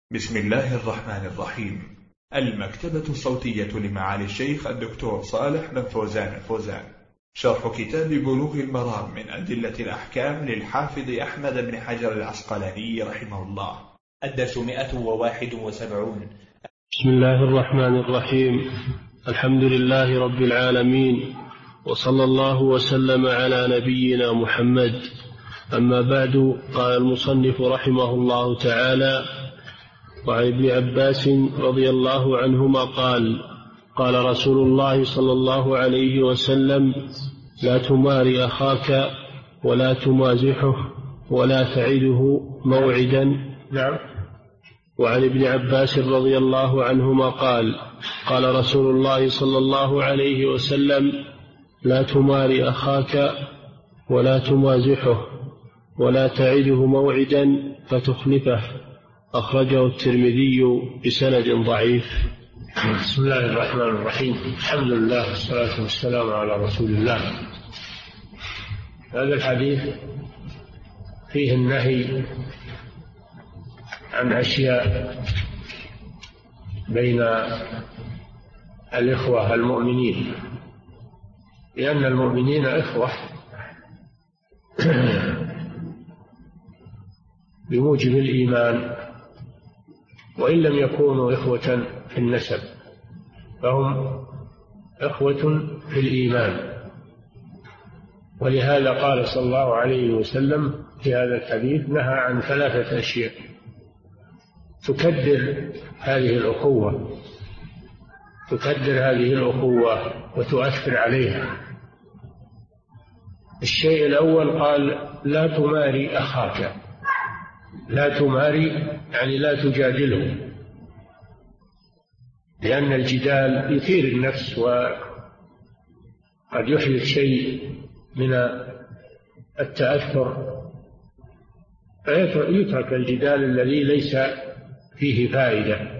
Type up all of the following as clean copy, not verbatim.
بسم الله الرحمن الرحيم. المكتبة الصوتية لمعالي الشيخ الدكتور صالح بن فوزان الفوزان، شرح كتاب بلوغ المرام من أدلة الأحكام للحافظ أحمد بن حجر العسقلاني رحمه الله. الدرس 171. بسم الله الرحمن الرحيم. الحمد لله رب العالمين، وصلى الله وسلم على نبينا محمد. أما بعد، قال المصنف رحمه الله تعالى: وعن ابن عباس رضي الله عنهما قال: قال رسول الله صلى الله عليه وسلم: لا تمار أخاك ولا تمازحه ولا تعده موعدا. نعم. وعن ابن عباس رضي الله عنهما قال: قال رسول الله صلى الله عليه وسلم: لا تمار أخاك ولا تمازحه ولا تعده موعدا فتخلفه. أخرجه الترمذي بسند ضعيف. بسم الله الرحمن الرحيم. الحمد لله والصلاة والسلام على رسول الله. هذا الحديث فيه النهي عن أشياء بين الإخوة المؤمنين، لأن المؤمنين إخوة بموجب الإيمان، وإن لم يكونوا إخوة في النسب فهم إخوة في الإيمان. ولهذا قال صلى الله عليه وسلم في هذا الحديث: نهى عن 3 أشياء تكدر هذه الأخوة وتؤثر عليها. الشيء الأول قال: لا تماري أخاك. لا تماري يعني لا تجادله، لأن الجدال يثير النفس وقد يحدث شيء من التأثر، فيترك الجدال الذي ليس فيه فائدة.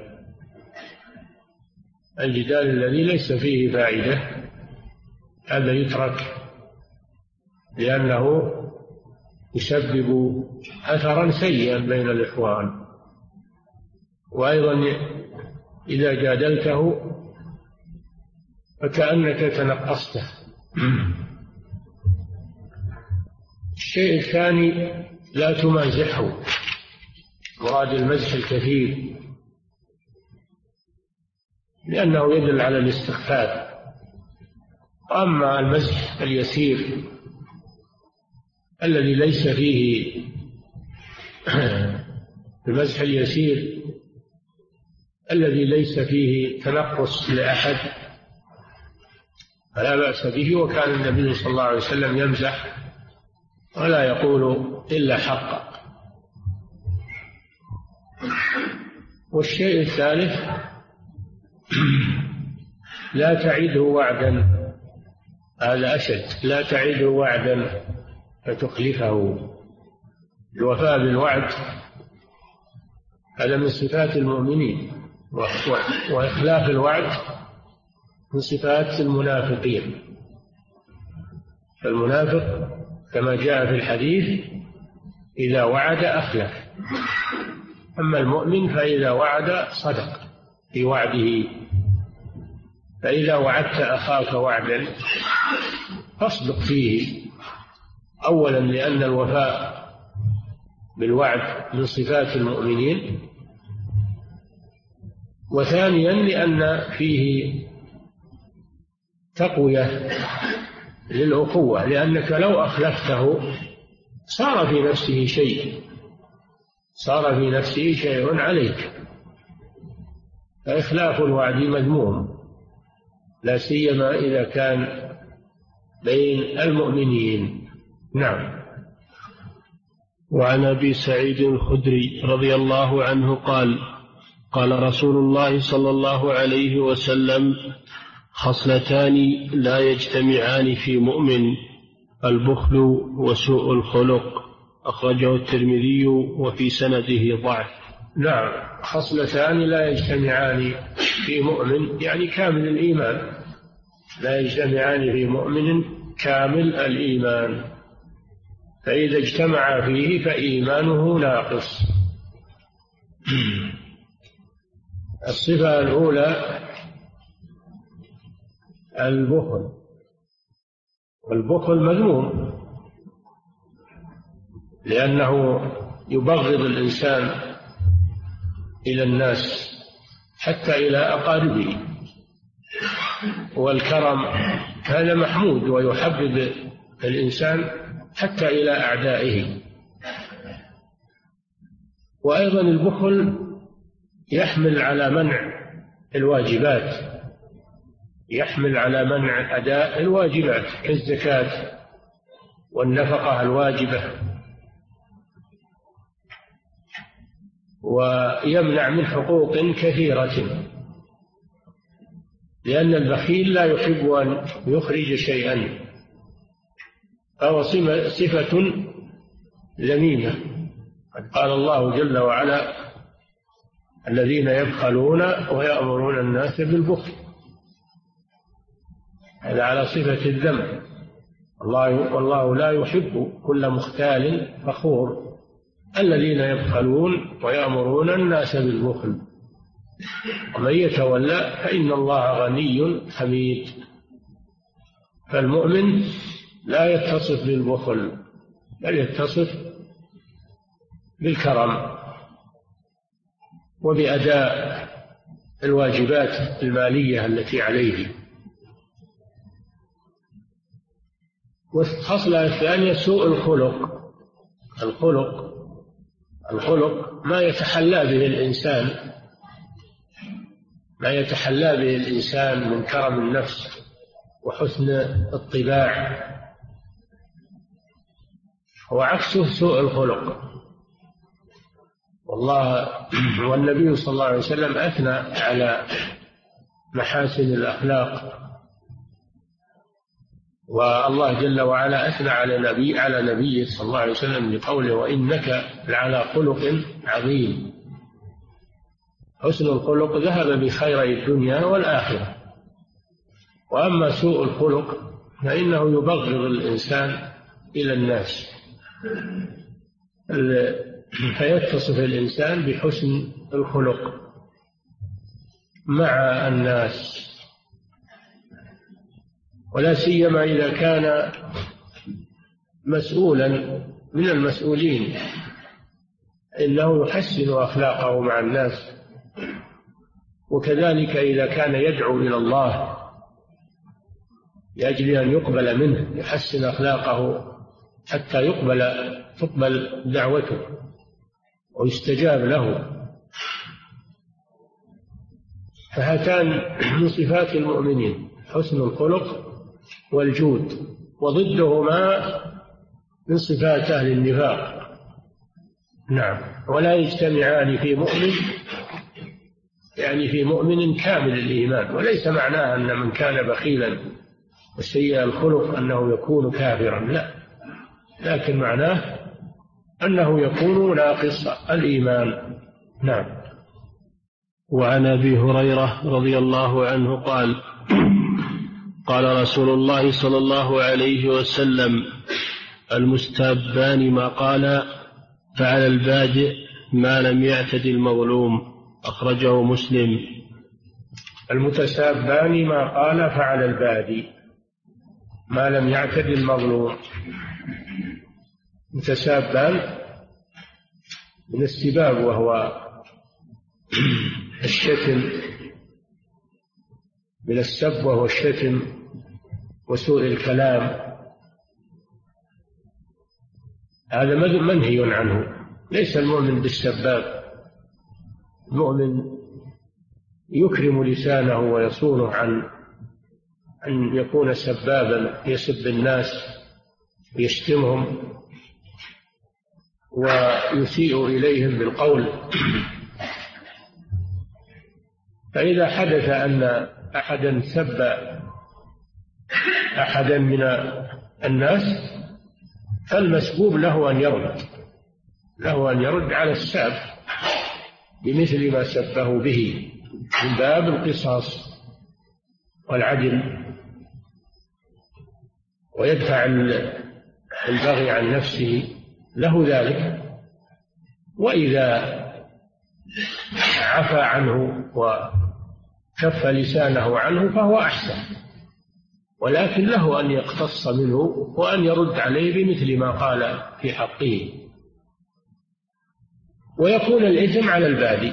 الجدال الذي ليس فيه فائدة هذا يترك، لأنه يسبب أثرا سيئا بين الإخوان. وأيضا إذا جادلته فكأنك تنقصته. الشيء الثاني: لا تمازحه. مراد المزح الكثير، لأنه يدل على الاستخفاف. أما المزح اليسير الذي ليس فيه المزح اليسير الذي ليس فيه تنقص لأحد فلا بأس به، وكان النبي صلى الله عليه وسلم يمزح ولا يقول إلا حقا. والشيء الثالث: لا تعده وعدا. هذا أشد. لا تعده وعدا فتخلفه. الوفاء بالوعد هذا من صفات المؤمنين، وإخلاف الوعد من صفات المنافقين. فالمنافق كما جاء في الحديث إذا وعد أخلف، أما المؤمن فإذا وعد صدق في وعده. فإذا وعدت أخاك وعدا فاصدق فيه، أولا لأن الوفاء بالوعد من صفات المؤمنين، وثانيا لأن فيه تقوية للأخوة، لأنك لو أخلفته صار في نفسه شيء عليك. فإخلاف الوعد مذموم، لا سيما إذا كان بين المؤمنين. نعم. وعن أبي سعيد الخدري رضي الله عنه قال: قال رسول الله صلى الله عليه وسلم: خصلتان لا يجتمعان في مؤمن: البخل وسوء الخلق. أخرجه الترمذي وفي سنده ضعف. نعم. خصلتان لا يجتمعان في مؤمن يعني كامل الإيمان. لا يجتمعان في مؤمن كامل الإيمان، فإذا اجتمع فيه فإيمانه ناقص. الصفة الأولى البخل، والبخل مذموم لأنه يبغض الإنسان إلى الناس حتى إلى أقاربه، والكرم هذا محمود ويحبب الإنسان حتى إلى أعدائه. وأيضا البخل يحمل على منع الواجبات، يحمل على منع أداء الواجبات كالزكاة والنفقة الواجبة، ويمنع من حقوق كثيرة، لأن البخيل لا يحب أن يخرج شيئا، فهو صفة ذميمة. قد قال الله جل وعلا: الذين يبخلون ويأمرون الناس بالبخل، هذا على صفة الذم. والله لا يحب كل مختال فخور. الذين يبخلون ويأمرون الناس بالبخل، ومن يتولى فإن الله غني حميد. فالمؤمن لا يتصف بالبخل، بل يتصف بالكرم وبأداء الواجبات المالية التي عليه. والخصلة الثانية سوء الخلق. الخلق ما يتحلى به الإنسان، ما يتحلى به الإنسان من كرم النفس وحسن الطباع، وعكسه سوء الخلق. والنبي صلى الله عليه وسلم أثنى على محاسن الأخلاق، والله جل وعلا أثنى على نبيه صلى الله عليه وسلم بقوله: وإنك لعلى خلق عظيم. حسن الخلق ذهب بخيري الدنيا والآخرة. وأما سوء الخلق فإنه يبغض الإنسان إلى الناس، فيتصف الإنسان بحسن الخلق مع الناس، ولا سيما إذا كان مسؤولا من المسؤولين، إنه يحسن أخلاقه مع الناس. وكذلك إذا كان يدعو إلى الله لأجل أن يقبل منه، يحسن أخلاقه حتى تقبل دعوته ويستجاب له. فهاتان من صفات المؤمنين: حسن الخلق والجود، وضدهما من صفات أهل النفاق. نعم. ولا يجتمعان في مؤمن، يعني في مؤمن كامل الإيمان. وليس معناه أن من كان بخيلا وسيء الخلق أنه يكون كافرا، لا، لكن معناه أنه يكون ناقص الإيمان. نعم. وعن أبي هريرة رضي الله عنه قال: قال رسول الله صلى الله عليه وسلم: المستابان ما قال فعلى البادئ ما لم يعتد المظلوم. أخرجه مسلم. المتسابان ما قال فعلى البادئ ما لم يعتد المظلوم. متسابان من السباب، وهو الشتم، من السب وهو الشتم وسوء الكلام. هذا منهي عنه. ليس المؤمن بالسباب. المؤمن يكرم لسانه ويصونه عن أن يكون سبابا يسب الناس ويشتمهم ويسيء إليهم بالقول. فإذا حدث أن أحدا سب أحدا من الناس فالمسبوب له أن يرد على الساب بمثل ما سبه به، من باب القصاص والعدل، ويدفع البغي عن نفسه له ذلك. وإذا عفى عنه وكف لسانه عنه فهو أحسن، ولكن له أن يقتص منه وأن يرد عليه بمثل ما قال في حقه، ويكون الإثم على البادي.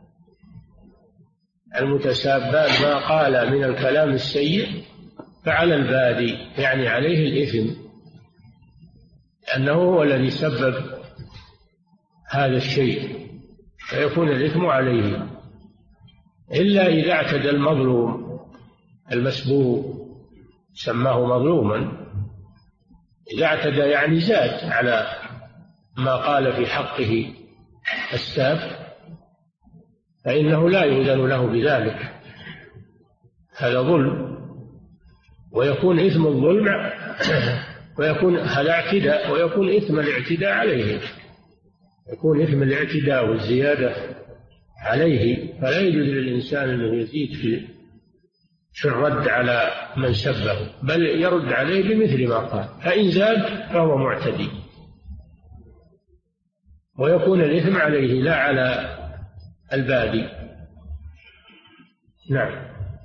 المتسابان ما قال من الكلام السيء فعلى البادي، يعني عليه الإثم، لأنه هو الذي سبب هذا الشيء، فيكون الإثم عليه. إلا إذا اعتدى المظلوم المسبوق، سماه مظلوما، إذا اعتدى يعني زاد على ما قال في حقه الساب، فإنه لا يؤذن له بذلك، هذا ظلم، ويكون إثم الظلم ويكون هذا اعتداء، ويكون إثم الاعتداء عليه، يكون إثم الاعتداء والزيادة عليه، فلا يجوز للإنسان أنه يزيد في الرد على من سبه، بل يرد عليه بمثل ما قال، فإن زاد فهو معتدي، ويكون الإثم عليه لا على البادي. نعم.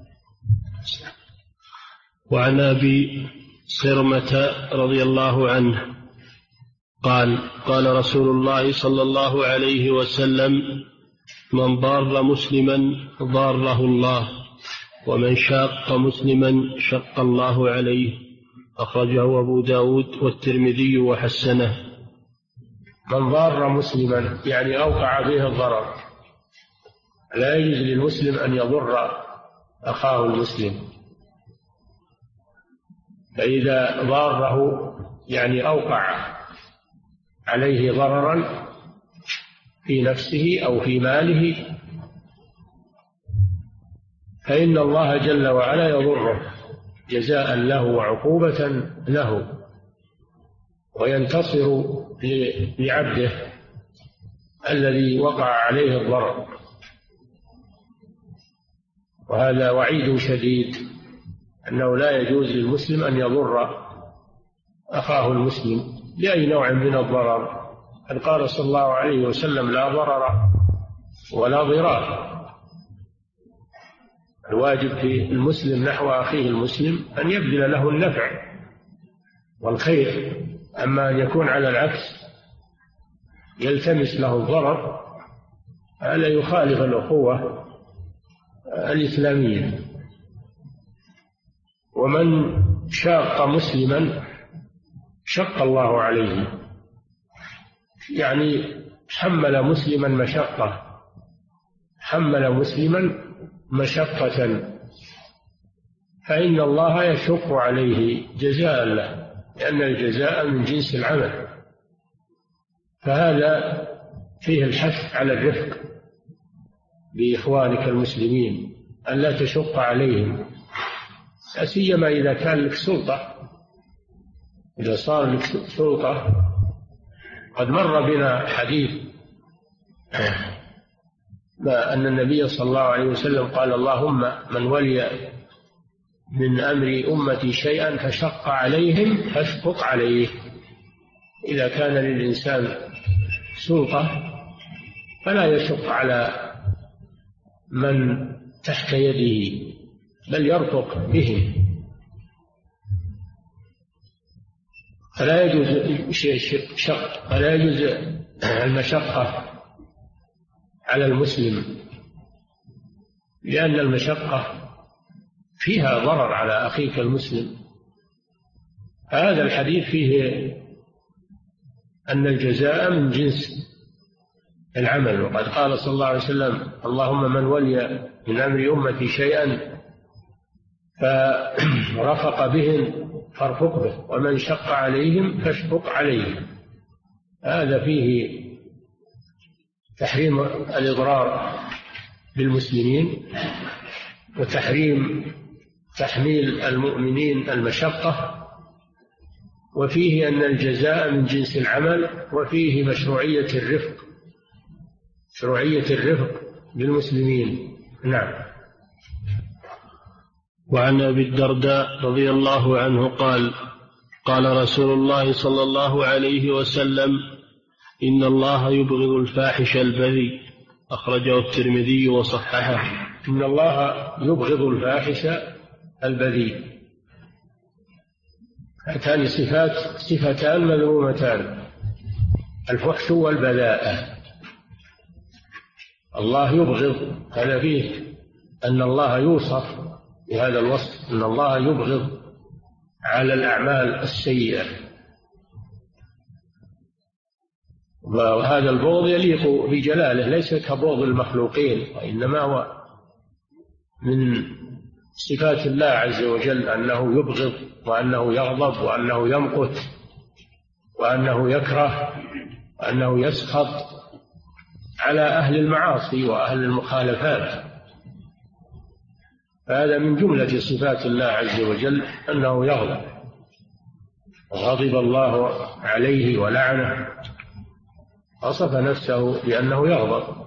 وعن أبي صرمة رضي الله عنه قال: قال رسول الله صلى الله عليه وسلم: من ضار مسلما ضاره الله، ومن شاق مسلما شق الله عليه. أخرجه أبو داود والترمذي وحسنه. من ضار مسلما يعني أوقع به الضرر، لا يجوز للمسلم أن يضر أخاه المسلم، فإذا ضاره يعني أوقع عليه ضررا في نفسه أو في ماله، فإن الله جل وعلا يضره جزاء له وعقوبة له، وينتصر لعبده الذي وقع عليه الضرر، وهذا وعيد شديد، أنه لا يجوز للمسلم أن يضر أخاه المسلم بأي نوع من الضرر. قد قال صلى الله عليه وسلم: لا ضرر ولا ضرار. الواجب في المسلم نحو أخيه المسلم أن يبذل له النفع والخير، أما أن يكون على العكس يلتمس له الضرر، هذا يخالف الأخوة الإسلامية. ومن شاق مسلما شق الله عليه، يعني حمل مسلما مشقة، حمل مسلما مشقة، فإن الله يشق عليه جزاء له، لأن الجزاء من جنس العمل. فهذا فيه الحث على الرفق بإخوانك المسلمين، أن لا تشق عليهم، لا سيما إذا كان لك سلطة. إذا صار لك سلطة، قد مر بنا حديث أن النبي صلى الله عليه وسلم قال: اللهم من ولي من أمر أمتي شيئا فشق عليهم فاشفق عليه. إذا كان للإنسان سلطة فلا يشق على من تحت يده، بل يرفق بهم، فلا يجوز شق، فلا يجوز المشقة على المسلم، لأن المشقة فيها ضرر على أخيك المسلم. هذا الحديث فيه أن الجزاء من جنس العمل، وقد قال صلى الله عليه وسلم: اللهم من ولي من أمر أمتي شيئا فرفق بهم فارفق به، ومن شق عليهم فاشفق عليه. هذا فيه تحريم الإضرار بالمسلمين، وتحريم تحميل المؤمنين المشقة، وفيه أن الجزاء من جنس العمل، وفيه مشروعية الرفق، مشروعية الرفق بالمسلمين. نعم. وعن أبي الدرداء رضي الله عنه قال: قال رسول الله صلى الله عليه وسلم: إن الله يبغض الفاحش البذيء. أخرجه الترمذي وصححه. إن الله يبغض الفاحش البذيء. هاتان صفتان مذمومتان، الفحش والبذاءة. الله يبغض، هذا فيه أن الله يوصف بهذا الوصف، أن الله يبغض على الأعمال السيئة، وهذا البغض يليق بجلاله، ليس كبغض المخلوقين، وإنما هو من صفات الله عز وجل أنه يبغض وأنه يغضب وأنه يمقت وأنه يكره وأنه يسخط على أهل المعاصي وأهل المخالفات. هذا من جملة صفات الله عز وجل أنه يغضب، غضب الله عليه ولعنه، وصف نفسه بأنه يغضب.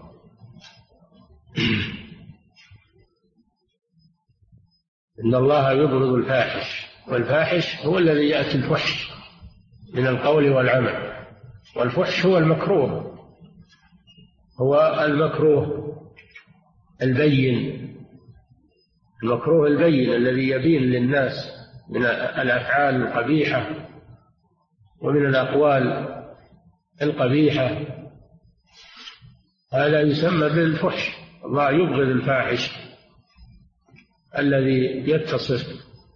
إن الله يبغض الفاحش، والفاحش هو الذي يأتي الفحش من القول والعمل، والفحش هو المكروه، هو المكروه البين، المكروه البين الذي يبين للناس من الأفعال القبيحة ومن الأقوال القبيحة، هذا يسمى بالفحش. الله يبغض الفاحش الذي يتصف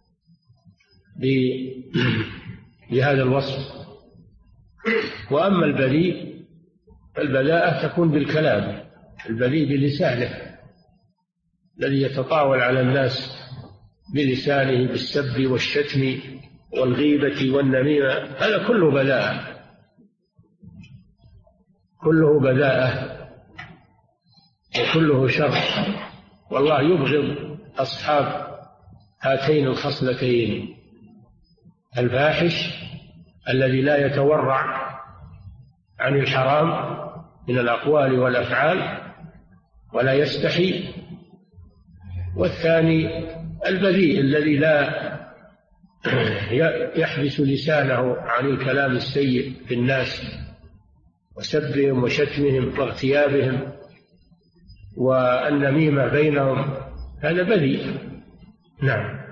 بهذا الوصف. وأما البذيء فالبذاءة تكون بالكلام، البذيء بلسانه الذي يتطاول على الناس بلسانه بالسب والشتم والغيبة والنميمة، هذا كله بذاءة، كله بذاءة وكله شر. والله يبغض أصحاب هاتين الخصلتين، الفاحش الذي لا يتورع عن الحرام من الأقوال والأفعال ولا يستحي، والثاني البذيء الذي لا يحبس لسانه عن الكلام السيء في الناس وسبهم وشتمهم واغتيابهم والنميمة بينهم، هذا بذيء. نعم.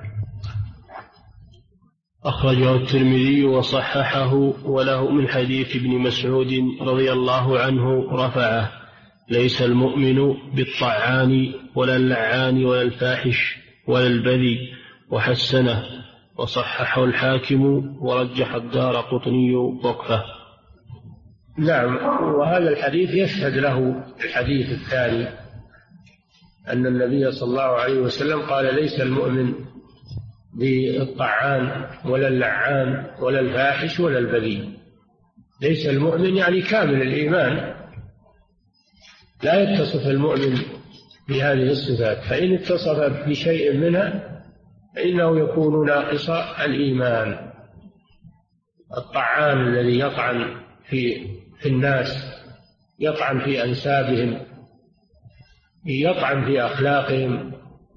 أخرجه الترمذي وصححه، وله من حديث ابن مسعود رضي الله عنه رفعه: ليس المؤمن بالطعان ولا اللعان ولا الفاحش ولا البذي، وحسنه وصححه الحاكم ورجح الدارقطني وقفه. نعم. وهذا الحديث يشهد له الحديث الثاني، أن النبي صلى الله عليه وسلم قال: ليس المؤمن بالطعان ولا اللعان ولا الفاحش ولا البذيء. ليس المؤمن يعني كامل الإيمان، لا يتصف المؤمن بهذه الصفات، فإن اتصف بشيء منها فإنه يكون ناقص الإيمان. الطعان الذي يطعن في الناس، يطعن في أنسابهم، يطعن في أخلاقهم،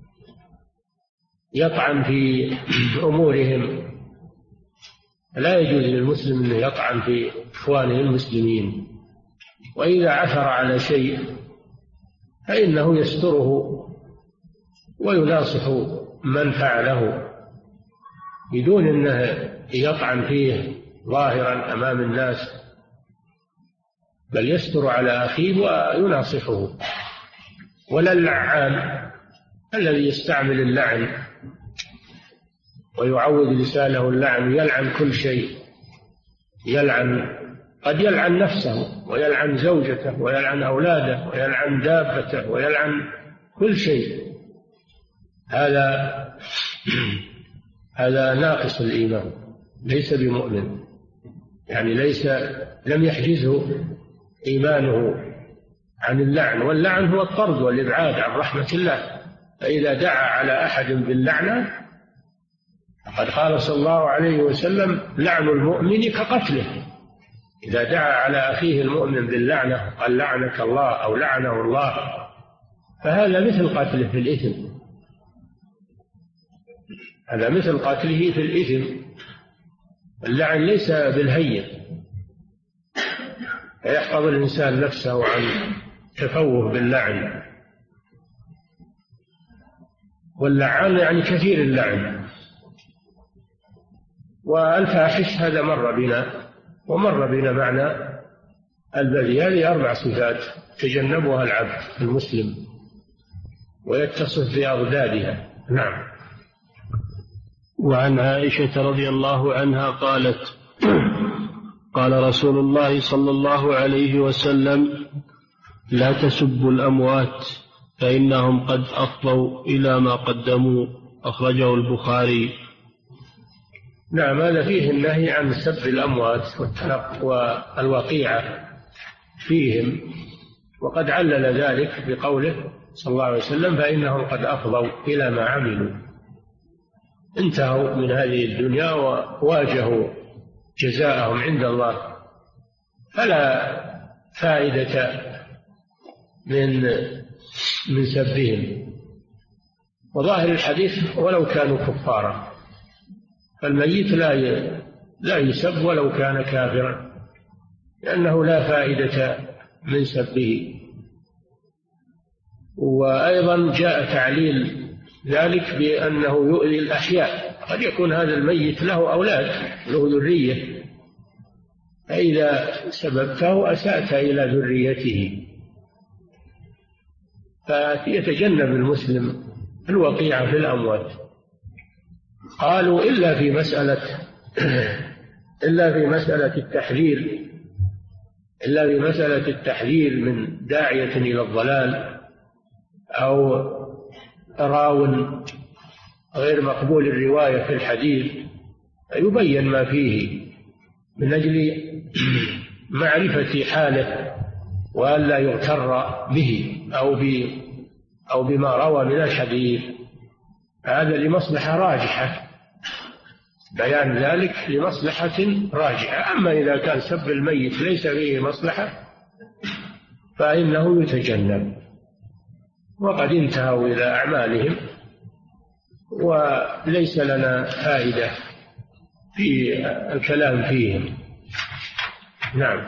يطعن في أمورهم، لا يجوز للمسلم أن يطعن في إخوانه المسلمين. وإذا عثر على شيء فإنه يستره ويناصح من فعله بدون أنه يطعن فيه ظاهرا أمام الناس، بل يستر على أخيه ويناصحه. ولا اللعان الذي يستعمل اللعن ويعود لسانه اللعن، يلعن كل شيء، قد يلعن نفسه ويلعن زوجته ويلعن أولاده ويلعن دابته ويلعن كل شيء. هذا ناقص الإيمان، ليس بمؤمن، يعني لم يحجزه إيمانه عن اللعن. واللعن هو الطرد والإبعاد عن رحمة الله، فإذا دعا على أحد باللعنة فقد قال صلى الله عليه وسلم: لعن المؤمن كقتله. إذا دعا على أخيه المؤمن باللعنة قال: لعنك الله أو لعنه الله، فهذا مثل قتله في الإثم، هذا مثل قتله في الإثم. اللعن ليس بالهين، فيحفظ الإنسان نفسه عن تفوه باللعن، واللعان يعني كثير اللعن. والفاحش هذا مر بنا، ومر بنا معنى البذي. هذه 4 صفات تجنبها العبد المسلم ويتصف بأضدادها. نعم. وعن عائشة رضي الله عنها قالت: قال رسول الله صلى الله عليه وسلم: لا تسبوا الأموات فإنهم قد أفضوا إلى ما قدموا. أخرجه البخاري. نعم، هذا فيه النهي عن سب الأموات والوقيعة فيهم، وقد علل ذلك بقوله صلى الله عليه وسلم: فإنهم قد أفضوا إلى ما عملوا. انتهوا من هذه الدنيا وواجهوا جزاءهم عند الله، فلا فائدة من سبهم. وظاهر الحديث ولو كانوا كفارا، فالميت لا يسب ولو كان كافرا، لأنه لا فائدة من سبه. وأيضا جاء تعليل ذلك بأنه يؤذي الأحياء. قد يكون هذا الميت له أولاد، له ذرية، فإذا سببته أسأت إلى ذريته. فيتجنب المسلم الوقيعة في الأموات. قالوا إلا في مسألة التحذير من داعية إلى الضلال أو راو غير مقبول الرواية في الحديث، يبين ما فيه من أجل معرفة حاله وألا يغتر به أو بما روى من الحديث. هذا لمصلحة راجحة، بيان ذلك لمصلحة راجحة. أما إذا كان سب الميت ليس فيه مصلحة فإنه يتجنب. وقد انتهوا إلى أعمالهم وليس لنا فائدة في الكلام فيهم. نعم.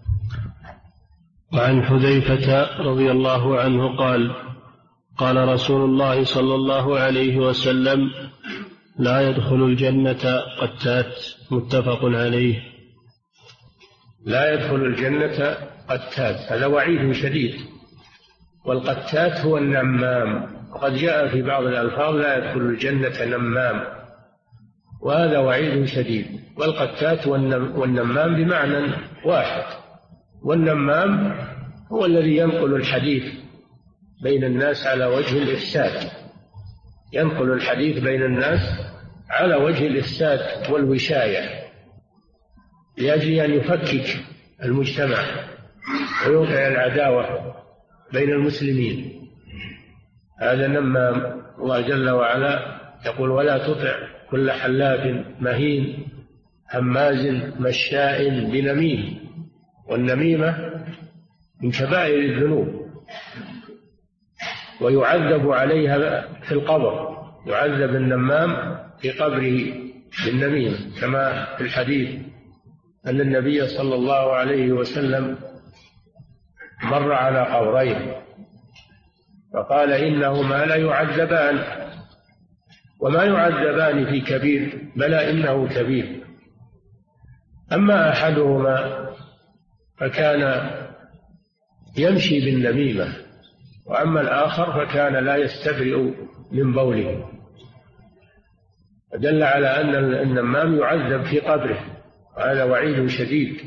وعن حذيفة رضي الله عنه قال: قال رسول الله صلى الله عليه وسلم: لا يدخل الجنة قتات. متفق عليه. لا يدخل الجنة قتات، هذا وعيد شديد. والقتات هو النمام، وقد جاء في بعض الألفاظ: لا يدخل الجنة نمام، وهذا وعيد شديد. والقتات والنمام بمعنى واحد. والنمام هو الذي ينقل الحديث بين الناس على وجه الإفساد، ينقل الحديث بين الناس على وجه الإفساد والوشاية، لأجل أن يفكك المجتمع ويوقع العداوة بين المسلمين. هذا نمام. الله جل وعلا يقول: ولا تطع كل حلاف مهين هماز مشاء بنميم. والنميمة من كبائر الذنوب، ويعذب عليها في القبر، يعذب النمام في قبره بالنميمة، كما في الحديث أن النبي صلى الله عليه وسلم مر على قبرين فقال: إنهما لا يعذبان، وما يعذبان في كبير، بلى إنه كبير. أما أحدهما فكان يمشي بالنميمة، وأما الآخر فكان لا يستبرئ من بوله، دل على أن النمام يعذب في قبره، وهذا وعيد شديد.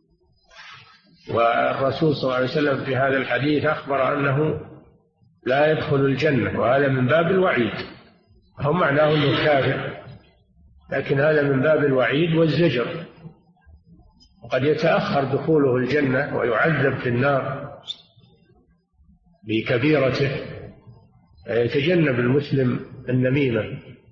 والرسول صلى الله عليه وسلم في هذا الحديث أخبر أنه لا يدخل الجنة، وهذا من باب الوعيد. هو معناه أنه كافر، لكن هذا من باب الوعيد والزجر. وقد يتأخر دخوله الجنة ويعذب في النار بكبيرته، يتجنب المسلم النميمة.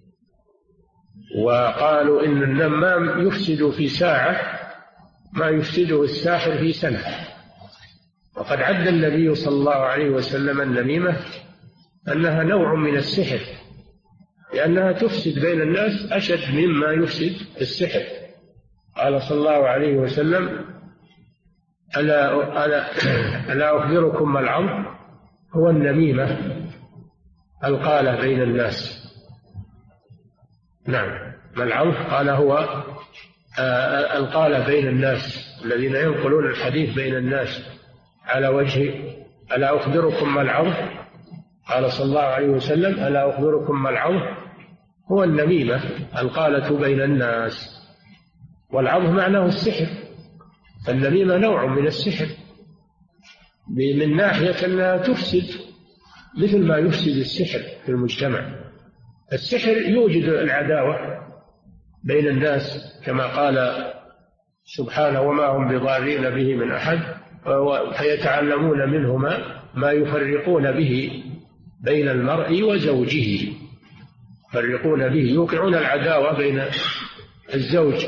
وقالوا إن النمام يفسد في ساعة ما يفسده الساحر في سنة. وقد عد النبي صلى الله عليه وسلم النميمة أنها نوع من السحر، لأنها تفسد بين الناس أشد مما يفسد السحر. قال صلى الله عليه وسلم: ألا أخبركم ما العرض؟ هو النميمة القالة بين الناس. نعم، ما العرض؟ قال هو القالة بين الناس، الذين ينقلون الحديث بين الناس على وجه. ألا أخبركم ما العرض؟ قال صلى الله عليه وسلم: ألا أخبركم ما العرض؟ هو النميمة القالة بين الناس. والعرض معناه السحر، فالنميمة نوع من السحر من ناحية أنها تفسد مثل ما يفسد السحر في المجتمع. السحر يوجد العداوة بين الناس كما قال سبحانه: وما هم بضارين به من أحد فيتعلمون منهما ما يفرقون به بين المرء وزوجه. يفرقون به، يوقعون العداوة بين الزوج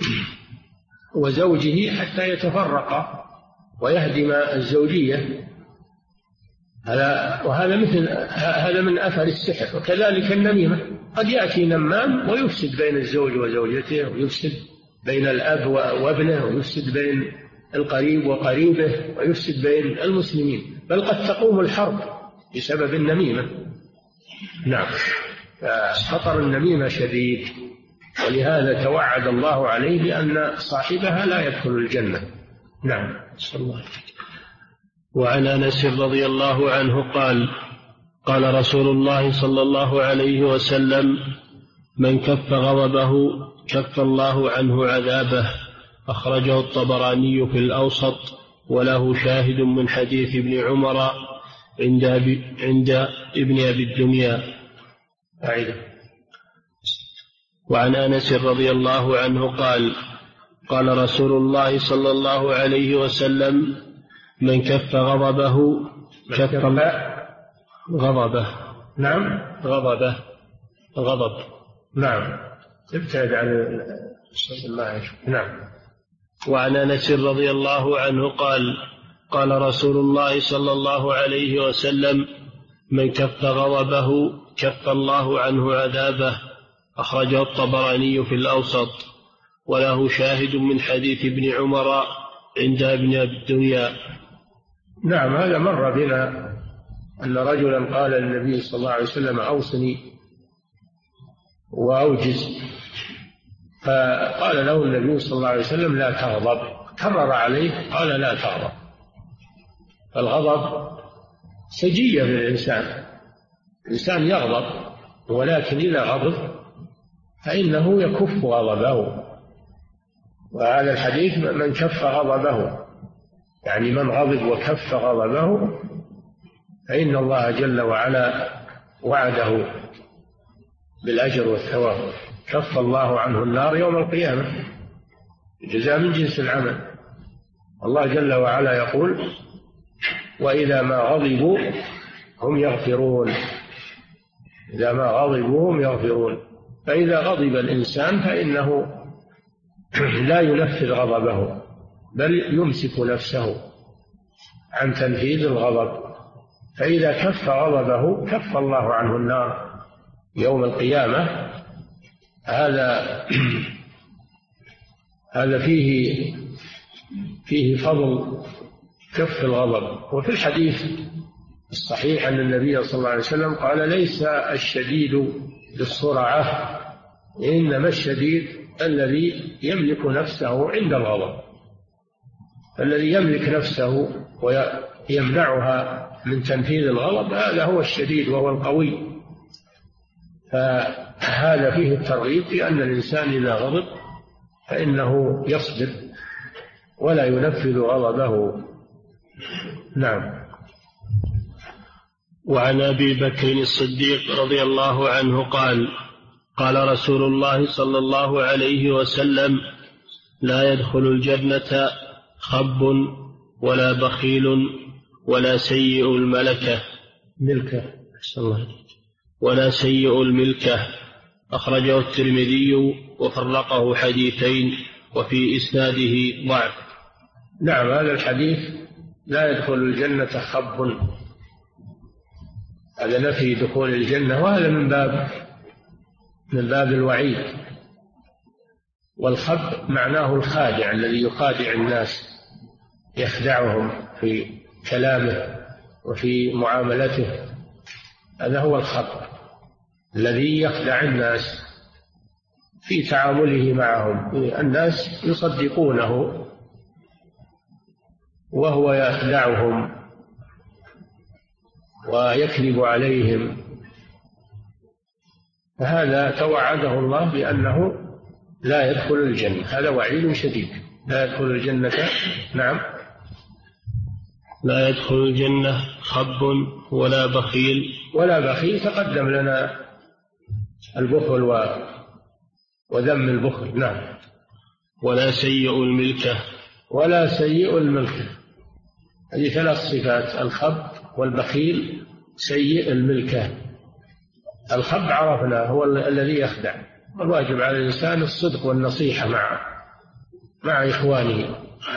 وزوجه حتى يتفرق ويهدم الزوجية. هذا من أثر السحر. وكذلك النميمة، قد يأتي نمام ويفسد بين الزوج وزوجته، ويفسد بين الأب وابنه، ويفسد بين القريب وقريبه، ويفسد بين المسلمين، بل قد تقوم الحرب بسبب النميمة. نعم، خطر النميمة شديد، ولهذا توعد الله عليه بأن صاحبها لا يدخل الجنة. نعم، صلى الله عليه وسلم. وعن أنس رضي الله عنه قال: قال رسول الله صلى الله عليه وسلم: من كف غضبه كف الله عنه عذابه. أخرجه الطبراني في الأوسط، وله شاهد من حديث ابن عمر عند ابن أبي الدنيا. وعن أنس رضي الله عنه قال: قال رسول الله صلى الله عليه وسلم: من كف غضبه كف غضبه. نعم، غضب. نعم، ابتعد عن الله. نعم. وعن أنس رضي الله عنه قال: قال رسول الله صلى الله عليه وسلم: من كف غضبه كف الله عنه عذابه. أخرجه الطبراني في الأوسط، وله شاهد من حديث ابن عمر عند ابن أبي الدنيا. نعم، هذا مر بنا أن رجلا قال للنبي صلى الله عليه وسلم: أوصني وأوجز. فقال له النبي صلى الله عليه وسلم: لا تغضب. كرر عليه قال: لا تغضب. الغضب سجية للإنسان، الإنسان يغضب، ولكن إذا غضب فإنه يكف غضبه. وهذا الحديث: من كف غضبه، يعني من غضب وكف غضبه فإن الله جل وعلا وعده بالأجر والثواب. كف الله عنه النار يوم القيامة، جزاء من جنس العمل. الله جل وعلا يقول: وإذا ما غضبوا هم يغفرون. إذا ما غضبوا هم يغفرون. فإذا غضب الإنسان فإنه لا ينفذ غضبه، بل يمسك نفسه عن تنفيذ الغضب. فإذا كف غضبه كف الله عنه النار يوم القيامة. هذا فيه فضل كف الغضب. وفي الحديث الصحيح أن النبي صلى الله عليه وسلم قال: ليس الشديد بالسرعة، إنما الشديد الذي يملك نفسه عند الغضب. الذي يملك نفسه ويمنعها من تنفيذ الغضب هذا هو الشديد وهو القوي. فهذا فيه الترغيب في أن الإنسان إذا غضب فإنه يصبر ولا ينفذ غضبه. نعم. وعن أبي بكر الصديق رضي الله عنه قال: قال رسول الله صلى الله عليه وسلم: لا يدخل الجنة خب ولا بخيل ولا سيء الملكة ولا سيء الملكة. أخرجه الترمذي وفرقه حديثين، وفي إسناده ضعف. نعم، هذا الحديث: لا يدخل الجنة خب، هذا نفي دخول الجنة، وهذا من باب الوعيد. والخب معناه الخادع الذي يخادع الناس، يخدعهم في كلامه وفي معاملته. هذا هو الخطأ الذي يخدع الناس في تعامله معهم. الناس يصدقونه وهو يخدعهم ويكذب عليهم، فهذا توعده الله بأنه لا يدخل الجنة. هذا وعيد شديد، لا يدخل الجنة. نعم، لا يدخل الجنة خب ولا بخيل. ولا بخيل تقدم لنا البخل وذم البخل. نعم. ولا سيء الملكة. ولا سيء الملكة، هذه 3 صفات: الخب والبخيل سيء الملكة. الخب عرفنا هو الذي يخدع، والواجب على الإنسان الصدق والنصيحة مع إخوانه.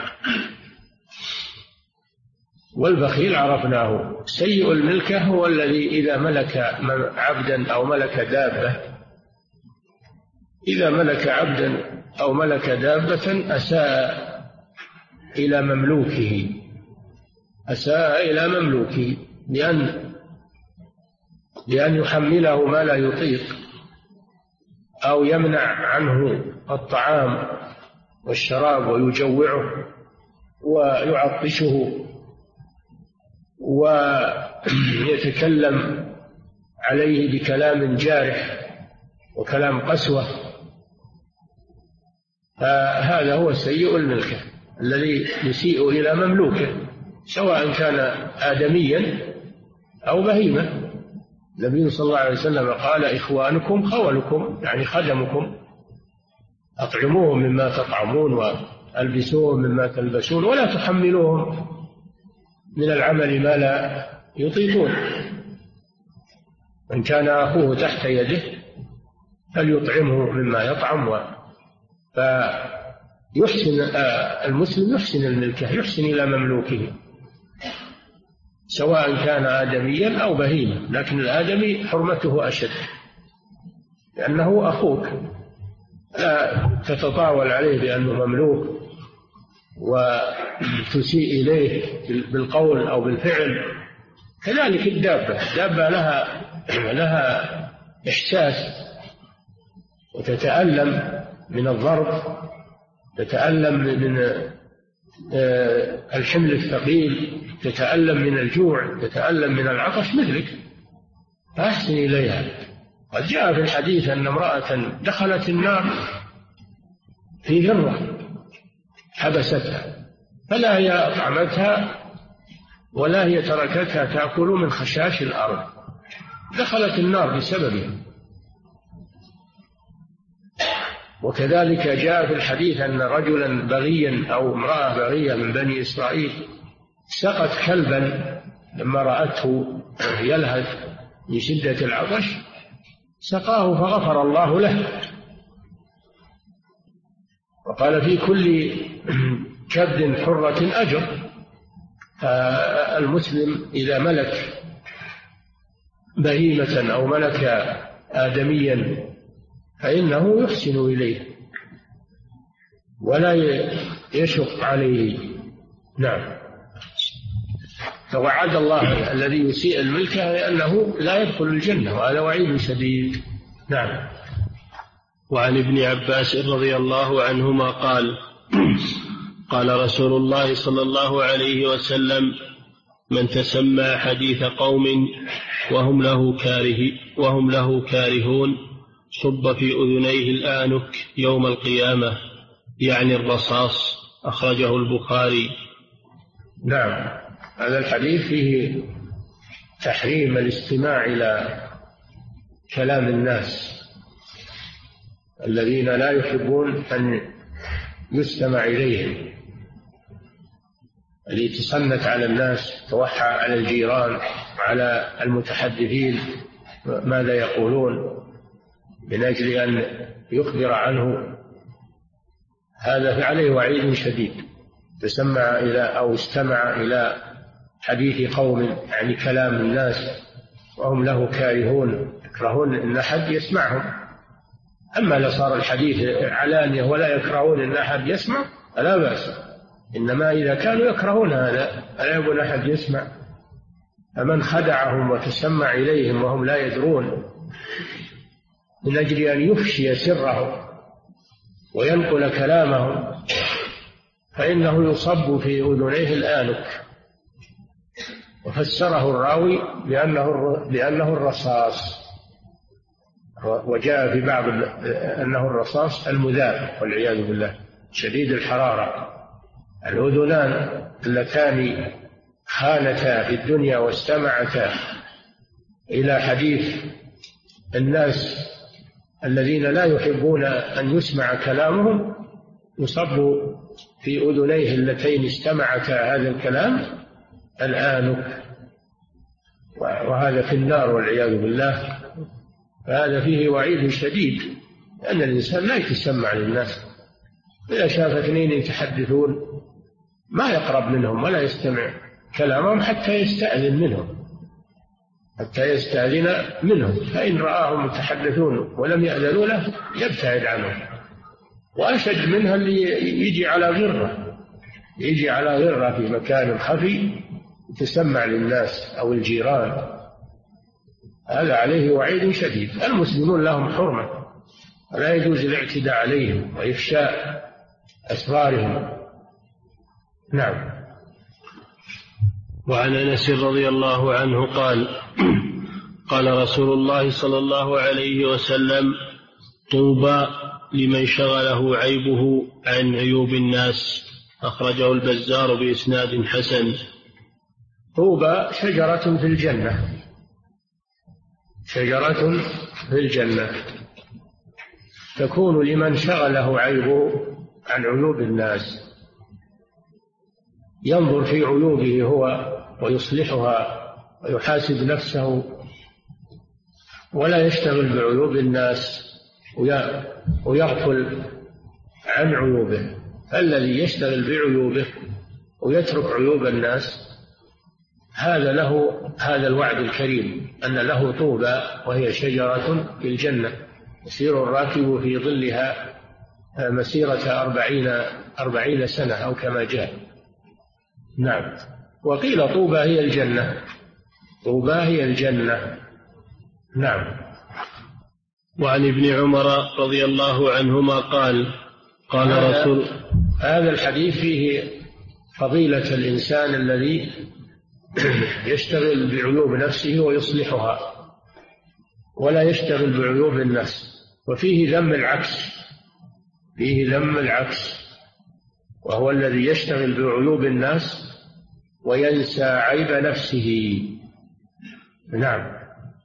والبخيل عرفناه. سيء الملكة هو الذي إذا ملك عبدا أو ملك دابة، إذا ملك عبدا أو ملك دابة أساء إلى مملوكه، أساء إلى مملوكه بأن يحمله ما لا يطيق، أو يمنع عنه الطعام والشراب ويجوعه ويعطشه ويتكلم عليه بكلام جارح وكلام قسوة. فهذا هو سيء الملكة الذي يسيء إلى مملوكه، سواء كان آدميا أو بهيمة. النبي صلى الله عليه وسلم قال: إخوانكم خولكم، يعني خدمكم، أطعموهم مما تطعمون وألبسوهم مما تلبسون، ولا تحملوهم من العمل ما لا يطيقون. من كان أخوه تحت يده فليطعمه مما يطعم. فيحسن المسلم يحسن الملكة، يحسن إلى مملوكه، سواء كان آدميا أو بهيما. لكن الآدمي حرمته أشد، لأنه أخوك، لا تتطاول عليه بأنه مملوك وتسيء إليه بالقول أو بالفعل. كذلك الدابة لها إحساس، وتتألم من الضرب، تتألم من الحمل الثقيل، تتألم من الجوع، تتألم من العطش مثلك، فأحسن إليها. قد جاء في الحديث أن امرأة دخلت النار في هرة حبستها، فلا هي أطعمتها ولا هي تركتها تأكل من خشاش الأرض، دخلت النار بسببها. وكذلك جاء في الحديث أن رجلا بغيا أو امرأة بغية من بني إسرائيل سقت كلبا لما رأته يلهث من شدة العطش، سقاه فغفر الله له، وقال: في كل كبد حرة أجر. فالمسلم إذا ملك بهيمة أو ملك آدميا فإنه يحسن إليه ولا يشق عليه. نعم. فوعد الله الذي يسيء الملكة لأنه لا يدخل الجنة، وهذا وعيد شديد. نعم. وعن ابن عباس رضي الله عنهما قال: قال رسول الله صلى الله عليه وسلم: من تسمع حديث قوم وهم له كارهون صب في أذنيه الآنك يوم القيامة، يعني الرصاص. أخرجه البخاري. نعم. هذا الحديث فيه تحريم الاستماع إلى كلام الناس الذين لا يحبون أن يستمع إليهم، اللي تصنت على الناس، توحى على الجيران وعلى المتحدثين ماذا يقولون من أجل أن يخبر عنه. هذا فعليه وعيد شديد. تسمع إلى أو استمع إلى حديث قوم، يعني كلام الناس، وهم له كارهون، يكرهون أن أحد يسمعهم. أما لو صار الحديث علانية ولا يكرهون أن أحد يسمع فلا بأس، إنما إذا كانوا يكرهون هذا ألا يبغون أحد يسمع. فمن خدعهم وتسمع إليهم وهم لا يدرون من أجل أن يفشي سرهم وينقل كلامهم فإنه يصب في أذنيه الآنك. وفسره الراوي بأنه الرصاص، وجاء في بعض أنه الرصاص المذاب والعياذ بالله شديد الحرارة. الأذنان اللتان خانتا في الدنيا واستمعتا إلى حديث الناس الذين لا يحبون أن يسمع كلامهم يصب في أذنيه اللتين استمعتا هذا الكلام الآنك، وهذا في النار والعياذ بالله. فهذا فيه وعيد شديد، لأن الإنسان لا يتسمع للناس. إذا شاف اثنين يتحدثون ما يقرب منهم ولا يستمع كلامهم حتى يستأذن منهم، فإن رآهم يتحدثون ولم يأذنوا له يبتعد عنهم. وأشد منها اللي يجي على غرة في مكان خفي يتسمع للناس أو الجيران، هذا عليه وعيد شديد. المسلمون لهم حرمة ولا يجوز الاعتداء عليهم وإفشاء أسرارهم. نعم. وعن أنس رضي الله عنه قال قال رسول الله صلى الله عليه وسلم: طوبى لمن شغله عيبه عن عيوب الناس. أخرجه البزار بإسناد حسن. طوبى شجرة في الجنة، شجرة في الجنة تكون لمن شغله عيبه عن عيوب الناس، ينظر في عيوبه هو ويصلحها ويحاسب نفسه ولا يشتغل بعيوب الناس ويغفل عن عيوبه. الذي يشتغل بعيوبه ويترك عيوب الناس هذا الوعد الكريم أن له طوبى وهي شجرة في الجنة يسير الراكب في ظلها مسيرة 40 سنة أو كما جاء. نعم. وقيل طوبى هي الجنة، طوبى هي الجنة. نعم. وعن ابن عمر رضي الله عنهما قال رسول هذا الحديث فيه فضيلة الإنسان الذي يشتغل بعيوب نفسه ويصلحها ولا يشتغل بعيوب الناس، وفيه ذم العكس، وهو الذي يشتغل بعيوب الناس وينسى عيب نفسه. نعم.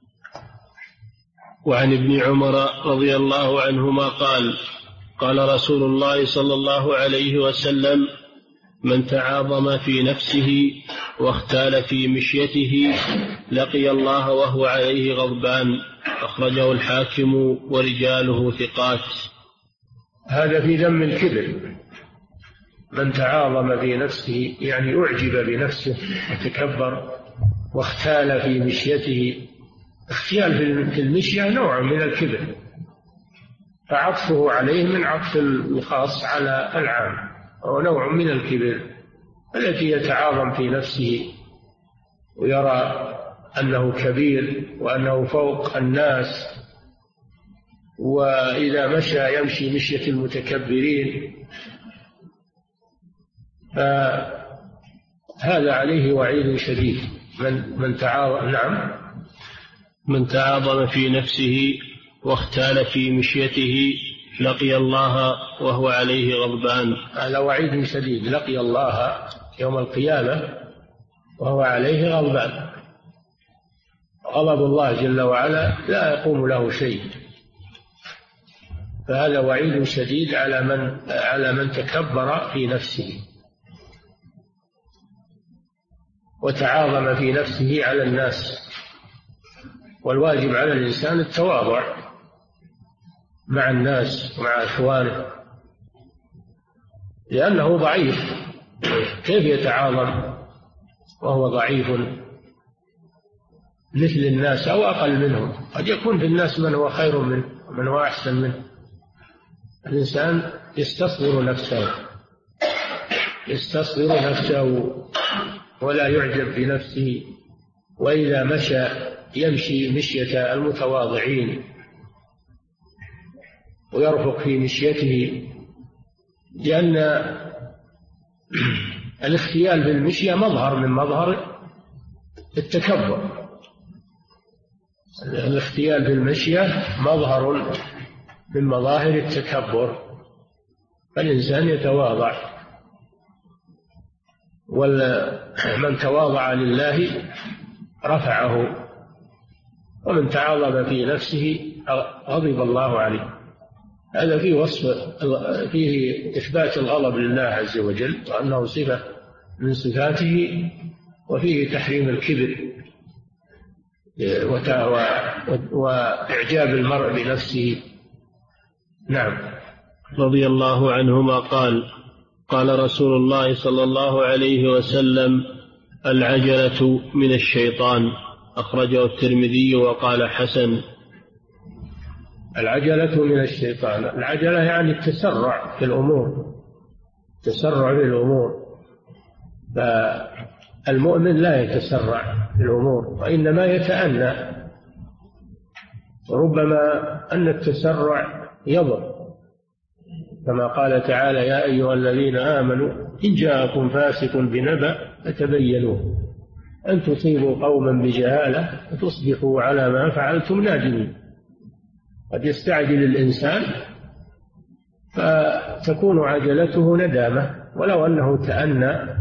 وعن ابن عمر رضي الله عنهما قال رسول الله صلى الله عليه وسلم: من تعاظم في نفسه واختال في مشيته لقي الله وهو عليه غضبان. أخرجه الحاكم ورجاله ثقات. هذا في ذم الكبر. من تعاظم في نفسه يعني أعجب بنفسه وتكبر واختال في مشيته. اختيال في المشية نوع من الكبر، فعطفه عليه من عطف الخاص على العام، هو نوع من الكبر التي يتعاظم في نفسه ويرى أنه كبير وأنه فوق الناس، وإذا مشى يمشي مشية المتكبرين. فهذا عليه وعيد شديد. من تعاظم. نعم. من تعاظم في نفسه واختال في مشيته لقي الله وهو عليه غضبان. هذا وعيد شديد. لقي الله يوم القيامة وهو عليه غضبان. غضب الله جل وعلا لا يقوم له شيء. فهذا وعيد شديد على من تكبر في نفسه وتعاظم في نفسه على الناس. والواجب على الإنسان التواضع مع الناس ومع إخوانه، لأنه ضعيف. كيف يتعاظم وهو ضعيف مثل الناس أو أقل منهم؟ قد يكون في الناس من هو خير منه ومن هو أحسن منه. الإنسان يستصغر نفسه يستصغر نفسه ولا يعجب بنفسه، وإذا مشى يمشي مشية المتواضعين ويرفق في مشيته، لأن الاختيال بالمشية مظهر من مظهر التكبر. الاختيال بالمشية مظهر من مظاهر التكبر، فالإنسان يتواضع، ومن تواضع لله رفعه، ومن تعاظم في نفسه غضب الله عليه. هذا فيه وصف، فيه إثبات الغضب لله عز وجل وأنه صفة من صفاته، وفيه تحريم الكبر وإعجاب المرء بنفسه. نعم. رضي الله عنهما قال: قال رسول الله صلى الله عليه وسلم: العجلة من الشيطان. أخرجه الترمذي وقال حسن. العجلة من الشيطان، العجلة يعني التسرع في الأمور، التسرع في الأمور. فالمؤمن لا يتسرع في الأمور، وإنما يتأنى، وربما أن التسرع يضر، كما قال تعالى: يا أيها الذين آمنوا إن جاءكم فاسق بنبأ فتبينوا أن تصيبوا قوما بجهالة فتصبحوا على ما فعلتم نادمين. قد يستعجل الإنسان فتكون عجلته ندامة، ولو أنه تأنى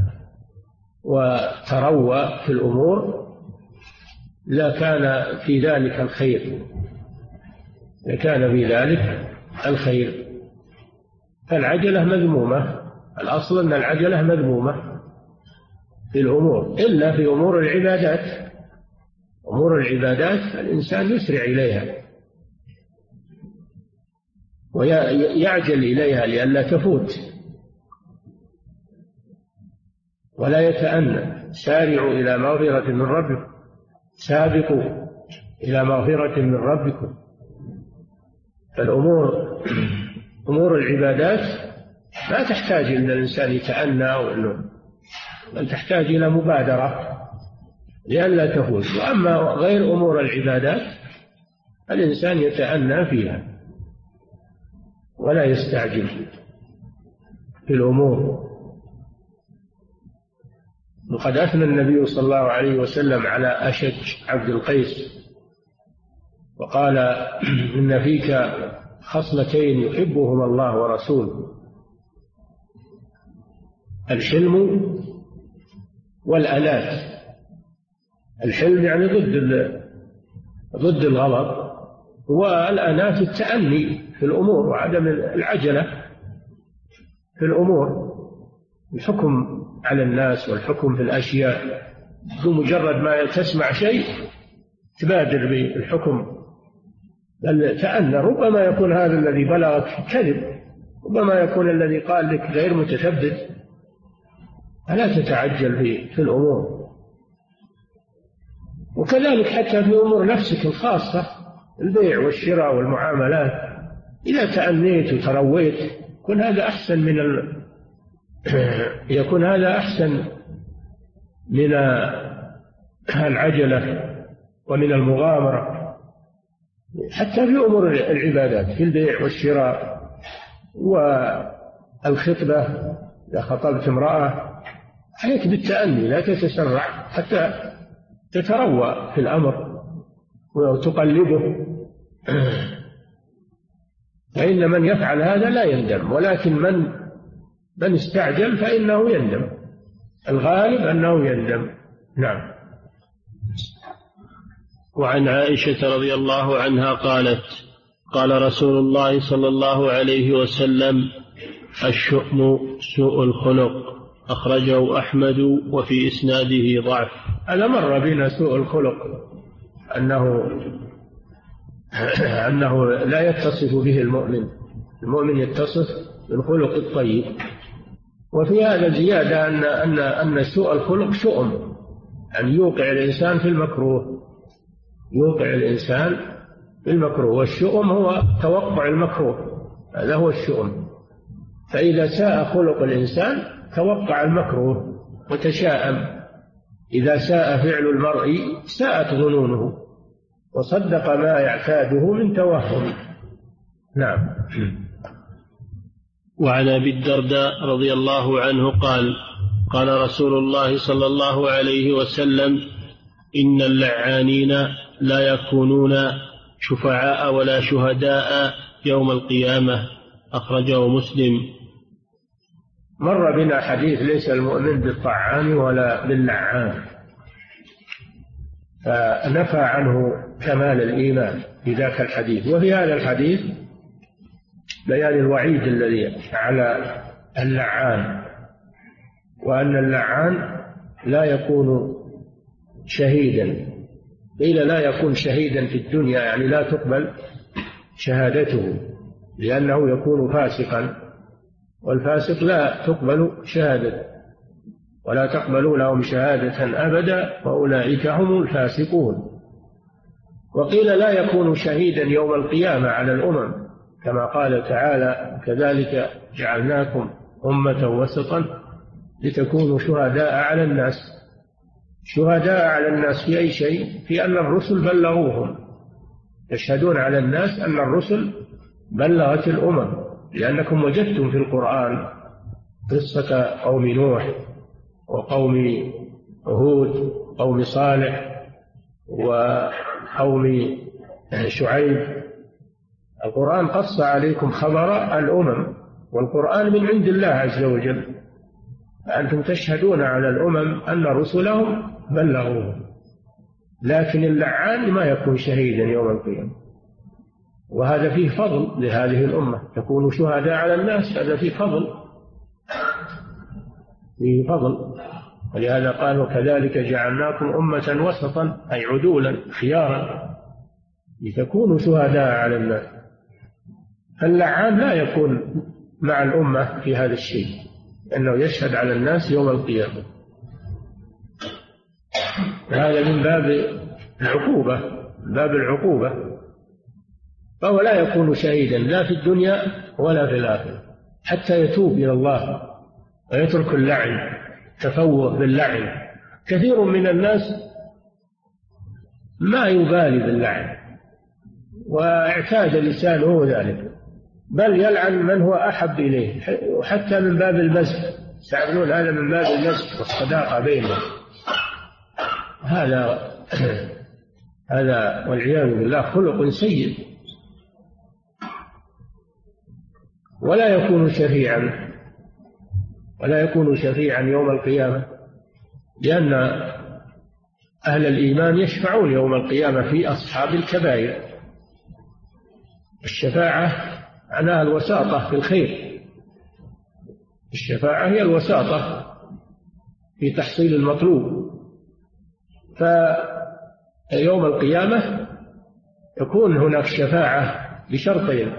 وتروى في الأمور لكان في ذلك الخير، لكان في ذلك الخير. فالعجلة مذمومة، الأصل أن العجلة مذمومة في الأمور، إلا في أمور العبادات. أمور العبادات الإنسان يسرع إليها ويعجل إليها لئلا تفوت، ولا يتأنى. سارعوا إلى مغفرة من ربكم، سابقوا إلى مغفرة من ربكم. فالأمور أمور العبادات لا تحتاج إلى الإنسان يتأنى، بل تحتاج إلى مبادرة لئلا تفوت. وأما غير أمور العبادات الإنسان يتأنى فيها ولا يستعجل في الأمور. وقد أثنى النبي صلى الله عليه وسلم على أشج عبد القيس وقال: إن فيك خصلتين يحبهما الله ورسوله: الحلم والأنات. الحلم يعني ضد الغضب، والأنات التأني في الأمور وعدم العجلة في الأمور، الحكم على الناس والحكم في الأشياء. بمجرد ما تسمع شيء تبادر بالحكم، بل تأنى. ربما يكون هذا الذي بلغك كذب، ربما يكون الذي قال لك غير متثبت، فلا تتعجل في الأمور. وكذلك حتى في أمور نفسك الخاصة، البيع والشراء والمعاملات، إذا تأنيت وترويت يكون هذا أحسن يكون هذا أحسن من العجلة ومن المغامرة. حتى في أمور العبادات، في البيع والشراء والخطبة، إذا خطبت امرأة عليك بالتأني، لا تتسرع حتى تتروى في الأمر وتقلبه. فإن من يفعل هذا لا يندم، ولكن من استعجل فإنه يندم، الغالب أنه يندم. نعم. وعن عائشة رضي الله عنها قالت: قال رسول الله صلى الله عليه وسلم: الشؤم سوء الخلق. أخرجه أحمد وفي إسناده ضعف. هذا مر بنا سوء الخلق، أنه لا يتصف به المؤمن. المؤمن يتصف بالخلق الطيب. وفي هذا زيادة أن سوء الخلق شؤم، أن يوقع الإنسان في المكروه، يوقع الإنسان في المكروه. والشؤم هو توقع المكروه، هذا هو الشؤم. فإذا ساء خلق الإنسان توقع المكروه وتشاءم. إذا ساء فعل المرء ساءت ظنونه، وصدق ما يعتاده من توهم. نعم. وعن أبي الدرداء رضي الله عنه قال: قال رسول الله صلى الله عليه وسلم: إن اللعانين لا يكونون شفعاء ولا شهداء يوم القيامة. أخرجه مسلم. مر بنا حديث: ليس المؤمن بالطعان ولا باللعان، فنفى عنه كمال الإيمان في ذاك الحديث. وفي هذا الحديث بيان الوعيد الذي على اللعان، وأن اللعان لا يكون شهيدا. قيل لا يكون شهيدا في الدنيا، يعني لا تقبل شهادته، لأنه يكون فاسقا، والفاسق لا تقبل شهادته ولا تقبل لهم شهادة أبدا، وأولئك هم الفاسقون. وقيل لا يكون شهيدا يوم القيامة على الأمم، كما قال تعالى: كذلك جعلناكم أمة وسطا لتكونوا شهداء على الناس. شهداء على الناس في أي شيء؟ في أن الرسل بلغوهم، يشهدون على الناس أن الرسل بلغت الأمم، لأنكم وجدتم في القرآن قصة قوم نوح وقوم هود وقوم صالح وقوم شعيب. القرآن قص عليكم خبر الأمم، والقرآن من عند الله عز وجل، فأنتم تشهدون على الأمم أن رسلهم بلغوهم. لكن اللعان ما يكون شهيدا يوم القيامة، وهذا فيه فضل لهذه الأمة، تكون شهداء على الناس، هذا فيه فضل. ولهذا قال: وكذلك جعلناكم أمة وسطا، أي عدولا خيارا لتكونوا شهداء على الناس. فاللعان لا يكون مع الأمة في هذا الشيء، لأنه يشهد على الناس يوم القيامة. هذا من باب العقوبة، فهو لا يكون شهيدا لا في الدنيا ولا في الآخرة، حتى يتوب إلى الله ويترك اللعن، تفوه باللعن. كثير من الناس ما يبالي باللعن، واعتاد لسانه ذلك، بل يلعن من هو أحب إليه، وحتى من باب المزح، يستعملون هذا من باب المزح والصداقة بينهم. هذا والعياذ بالله خلق سيء، ولا يكون شفيعا يوم القيامة، لأن أهل الإيمان يشفعون يوم القيامة في أصحاب الكبائر. الشفاعة عنها الوساطة في الخير، الشفاعة هي الوساطة في تحصيل المطلوب. فيوم القيامة يكون هناك شفاعة بشرطين: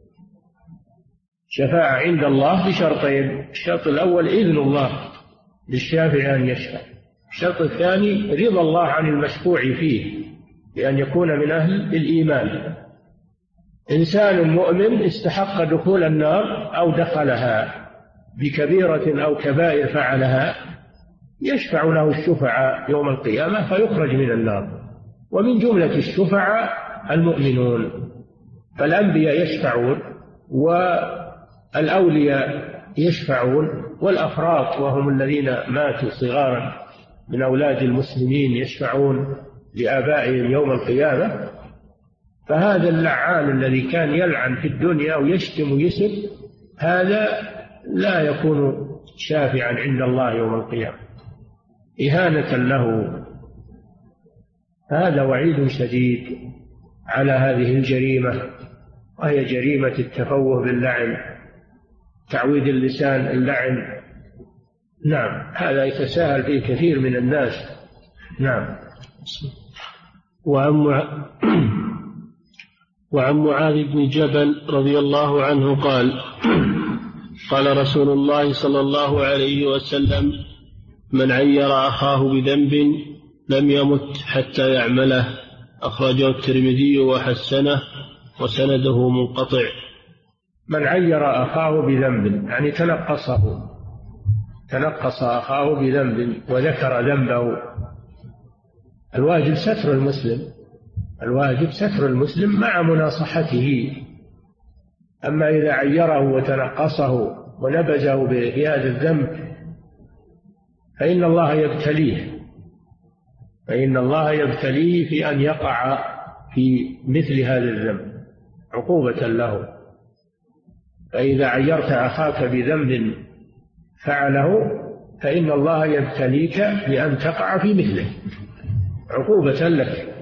شفاعة عند الله بشرطين. الشرط الأول إذن الله للشافع أن يشفع، الشرط الثاني رضا الله عن المشفوع فيه بأن يكون من أهل الإيمان. إنسان مؤمن استحق دخول النار أو دخلها بكبيرة أو كبائر فعلها، يشفع له الشفعاء يوم القيامة فيخرج من النار، ومن جملة الشفعاء المؤمنون. فالأنبياء يشفعون، والأولياء يشفعون، والأفراط وهم الذين ماتوا صغارا من أولاد المسلمين يشفعون لآبائهم يوم القيامة. فهذا اللعان الذي كان يلعن في الدنيا ويشتم ويسب، هذا لا يكون شافعا عند الله يوم القيامة، إهانة له. هذا وعيد شديد على هذه الجريمة، وهي جريمة التفوه باللعن، تعويد اللسان اللعن. نعم، هذا يتساهل فيه كثير من الناس. نعم. وعن معاذ بن جبل رضي الله عنه قال: قال رسول الله صلى الله عليه وسلم: من عير أخاه بذنب لم يمت حتى يعمله. أخرجه الترمذي وحسنه وسنده منقطع. من عير أخاه بذنب يعني تنقص أخاه بذنب وذكر ذنبه. الواجب ستر المسلم، الواجب ستر المسلم مع مناصحته. أما إذا عيره وتنقصه ونبذه بهذا الذنب فإن الله يبتليه في أن يقع في مثل هذا الذنب عقوبة له. فإذا عيرت أخاك بذنب فعله فإن الله يبتليك بأن تقع في مثله عقوبة لك.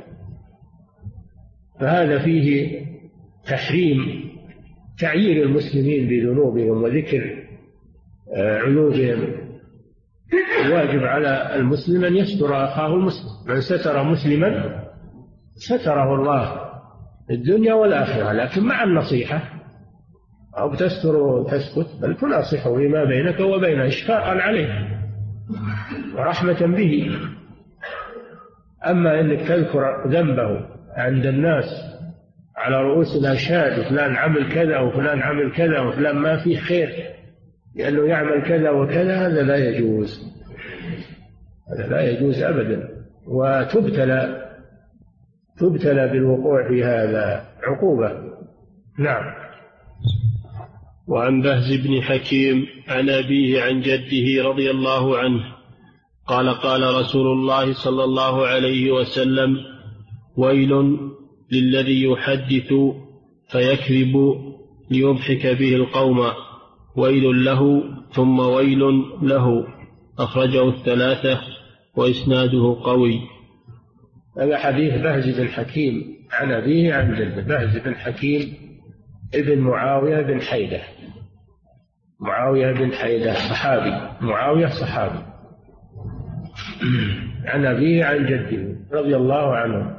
فهذا فيه تحريم تعيير المسلمين بذنوبهم وذكر عيوبهم. الواجب على المسلم أن يستر أخاه المسلم. من ستر مسلما ستره الله في الدنيا والآخرة، لكن مع النصيحة، أو تستر وتسكت، بل تناصحه فيما بينك وبينه إشفاقا عليه ورحمة به. أما أنك تذكر ذنبه عند الناس على رؤوس الأشهاد، وفلان عمل كذا وفلان عمل كذا وفلان ما فيه خير لأنه يعمل كذا وكذا، هذا لا يجوز، هذا لا يجوز أبدا. تبتلى بالوقوع في هذا عقوبة. نعم. وعن بهز بن حكيم عن أبيه عن جده رضي الله عنه قال قال رسول الله صلى الله عليه وسلم: ويل للذي يحدث فيكذب ليضحك به القوم، ويل له ثم ويل له. أخرجه الثلاثة وإسناده قوي. هذا حديث بهز بن حكيم عن أبيه عن جده. بهز بن حكيم ابن معاوية بن حيدة. معاوية بن حيدة صحابي، معاوية صحابي، عن أبيه عن جده رضي الله عنه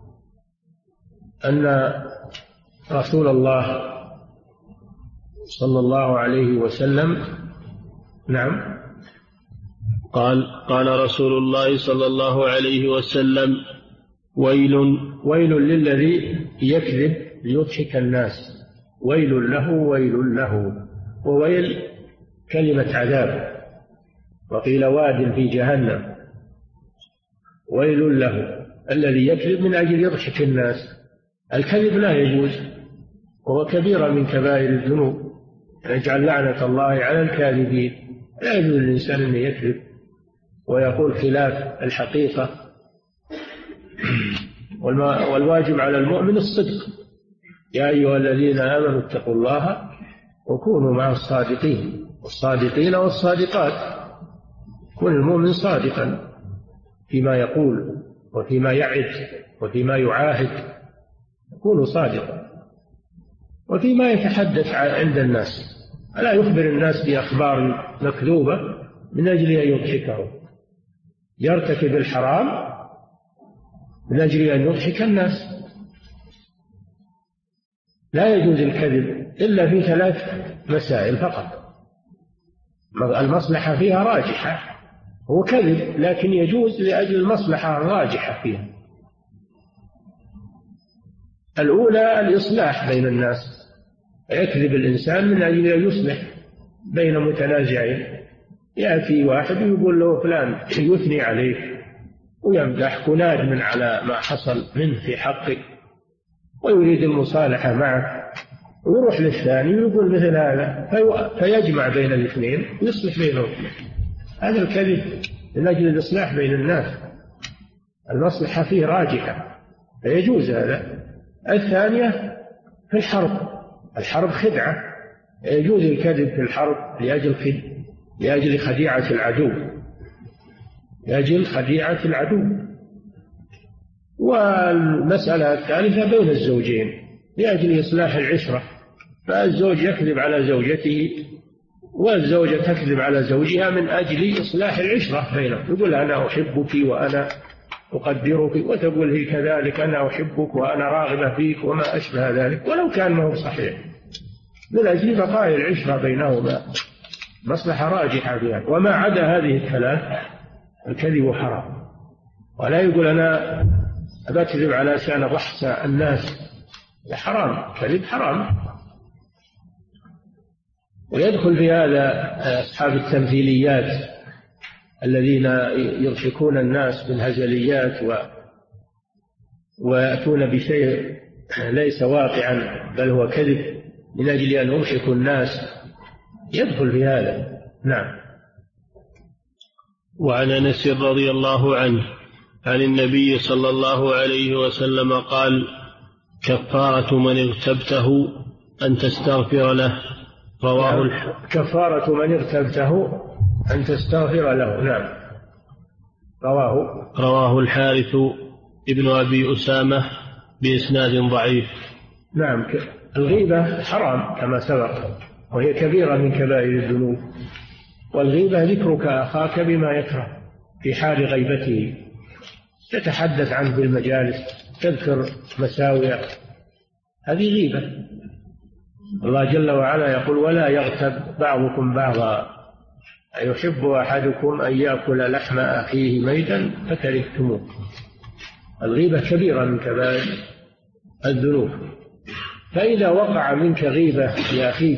أن رسول الله صلى الله عليه وسلم نعم قال رسول الله صلى الله عليه وسلم: ويل للذي يكذب ليضحك الناس. ويل له ويل له. وويل كلمة عذاب، وقيل واد في جهنم. ويل له الذي يكذب من أجل يضحك الناس. الكذب لا يجوز، وهو كبيرة من كبائر الذنوب، يجعل لعنة الله على الكاذبين. لا يجوز للإنسان أن يكذب ويقول خلاف الحقيقة. والواجب على المؤمن الصدق. يا أيها الذين آمنوا اتقوا الله وكونوا مع الصادقين والصادقين والصادقات. كن المؤمن صادقا فيما يقول وفيما يعد وفيما يعاهد، كونوا صادقا. وفيما يتحدث عند الناس، ألا يخبر الناس بأخبار مكذوبة من أجل أن يضحكهم. يرتكب الحرام من أجل أن يضحك الناس. لا يجوز الكذب إلا في 3 مسائل فقط المصلحة فيها راجحة. هو كذب لكن يجوز لأجل المصلحة الراجحة فيها. الأولى الإصلاح بين الناس، يكذب الإنسان من أجل أن يصلح بين متنازعين. يأتي واحد ويقول له فلان يثني عليه ويمدح ندما على ما حصل منه في حقك ويريد المصالحة معك، ويروح للثاني ويقول مثل هذا فيجمع بين الاثنين ويصلح بينهم. هذا الكذب من أجل الإصلاح بين الناس، المصلحة فيه راجحة فيجوز هذا. الثانية في الحرب خدعة، يجوز الكذب في الحرب لأجل خديعة العدو، لأجل خديعة العدو. والمسألة الثالثة بين الزوجين لأجل إصلاح العشرة، فالزوج يكذب على زوجته والزوجة تكذب على زوجها من أجل إصلاح العشرة بينهم. يقول أنا أحبك وأنا أقدرك، وتقول هي كذلك أنا أحبك وأنا راغبة فيك وما أشبه ذلك، ولو كان ما هو صحيح، من أجل بقاء العشرة بينهما، مصلحة راجحة فيها. وما عدا هذه الثلاث الكذب حرام. ولا يقول أنا أكذب على شأن ضحك الناس، حرام، كذب حرام. ويدخل في هذا أصحاب التمثيليات الذين يضحكون الناس بالهزليات ويأتون بشيء ليس واقعا بل هو كذب من أجل أن يضحكوا الناس، يدخل في هذا. نعم. وعن أنس رضي الله عنه عن النبي صلى الله عليه وسلم قال: كفارة من اغتبته أن تستغفر له. كفارة من اغتبته أن تستغفر له. نعم. رواه الحارث ابن أبي أسامة بإسناد ضعيف. نعم. الغيبة حرام كما سبق، وهي كبيرة من كبائر الذنوب. والغيبة ذكرك أخاك بما يكره في حال غيبته، تتحدث عنه في المجالس، تذكر مساوئه، هذه غيبة. الله جل وعلا يقول: ولا يغتب بعضكم بعضا أيحب أحدكم أن يأكل لحم أخيه ميتا فكرهتموه. الغيبة كبيرة من كبائر الذنوب. فإذا وقع منك غيبة لأخيك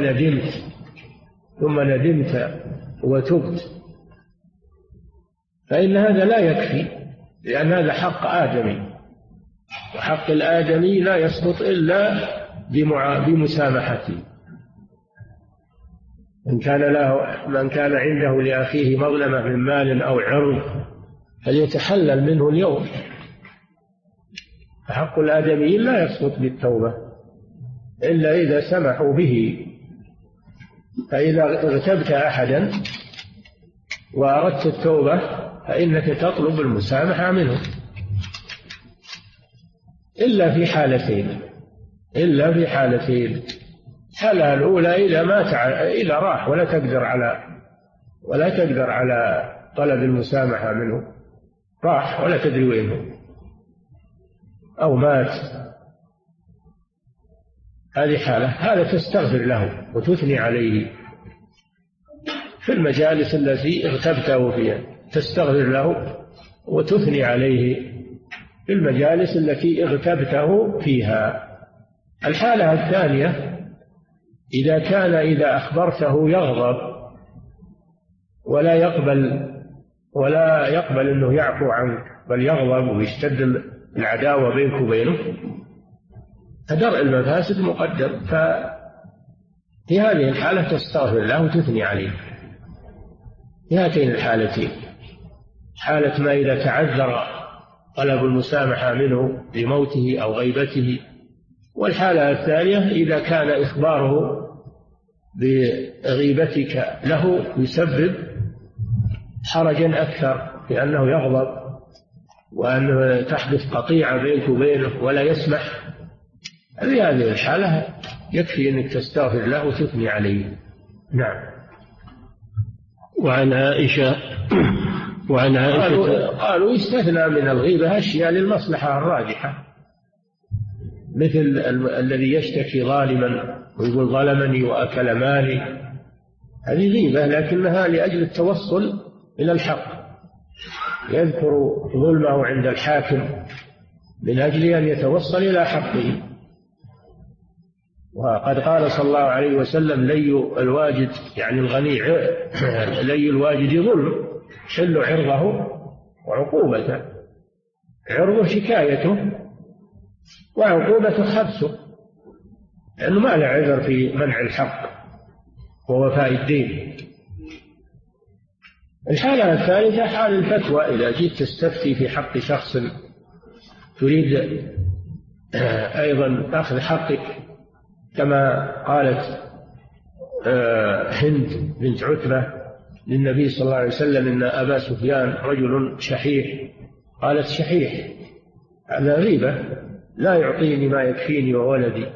ثم ندمت وتبت، فإن هذا لا يكفي، لأن هذا حق آدمي، وحق الآدمي لا يسقط إلا بمسامحته. من كان عنده لأخيه مظلمة من مال أو عرض فليتحلل منه اليوم. فحق الآدمي لا يسقط بالتوبة إلا إذا سمحوا به. فإذا اغتبت أحدا وأردت التوبة فإنك تطلب المسامحة منه، إلا في حالتين. الحالة الأولى إذا راح ولا تقدر على طلب المسامحة منه، راح ولا تدري وينه، أو مات، هذه حالة، هذا تستغفر له وتثني عليه في المجالس التي اغتبته فيها، تستغفر له وتثني عليه في المجالس التي اغتبته فيها. الحالة الثانية إذا أخبرته يغضب ولا يقبل أنه يعفو عنك، بل يغضب ويشتد العداوة بينك وبينه، فدرء المفاسد مقدم. ففي هذه الحالة تستغفر له وتثني عليه، في هاتين الحالتين: حالة ما إذا تعذر طلب المسامحة منه لموته أو غيبته، والحالة الثانية إذا كان إخباره بغيبتك له يسبب حرجا أكثر، لأنه يغضب وأنه تحدث قطيعة بينك وبينه ولا يسمح. في هذه الحالة يكفي أنك تستغفر له وتثني عليه. نعم. وعن عائشة قالوا يستثنى من الغيبة أشياء للمصلحة الراجحة، مثل الذي يشتكي ظالما ويقول ظلمني وأكل مالي، هذه غيبة لكنها لأجل التوصل إلى الحق، يذكر ظلمه عند الحاكم من أجل أن يتوصل إلى حقه. وقد قال صلى الله عليه وسلم: لي الواجد، يعني الغني، لي الواجد ظلم، حل عرضه وعقوبته. عرضه شكايته وعقوبته حبسه، لأنه ما له عذر في منع الحق ووفاء الدين. الحالة الثالثة حال الفتوى، إذا جئت تستفتي في حق شخص تريد أيضا أخذ حقك، كما قالت هند بنت عتبة للنبي صلى الله عليه وسلم: إن أبا سفيان رجل شحيح. قالت: شحيح هذا غيبة، لا يعطيني ما يكفيني وولدي.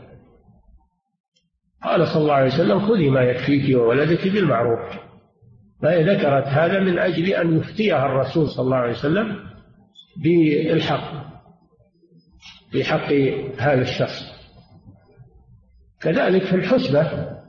قال صلى الله عليه وسلم: خذي ما يكفيك وولدك بالمعروف. فهي ذكرت هذا من أجل أن يفتيها الرسول صلى الله عليه وسلم بالحق في حق هذا الشخص. كذلك في الحسبة،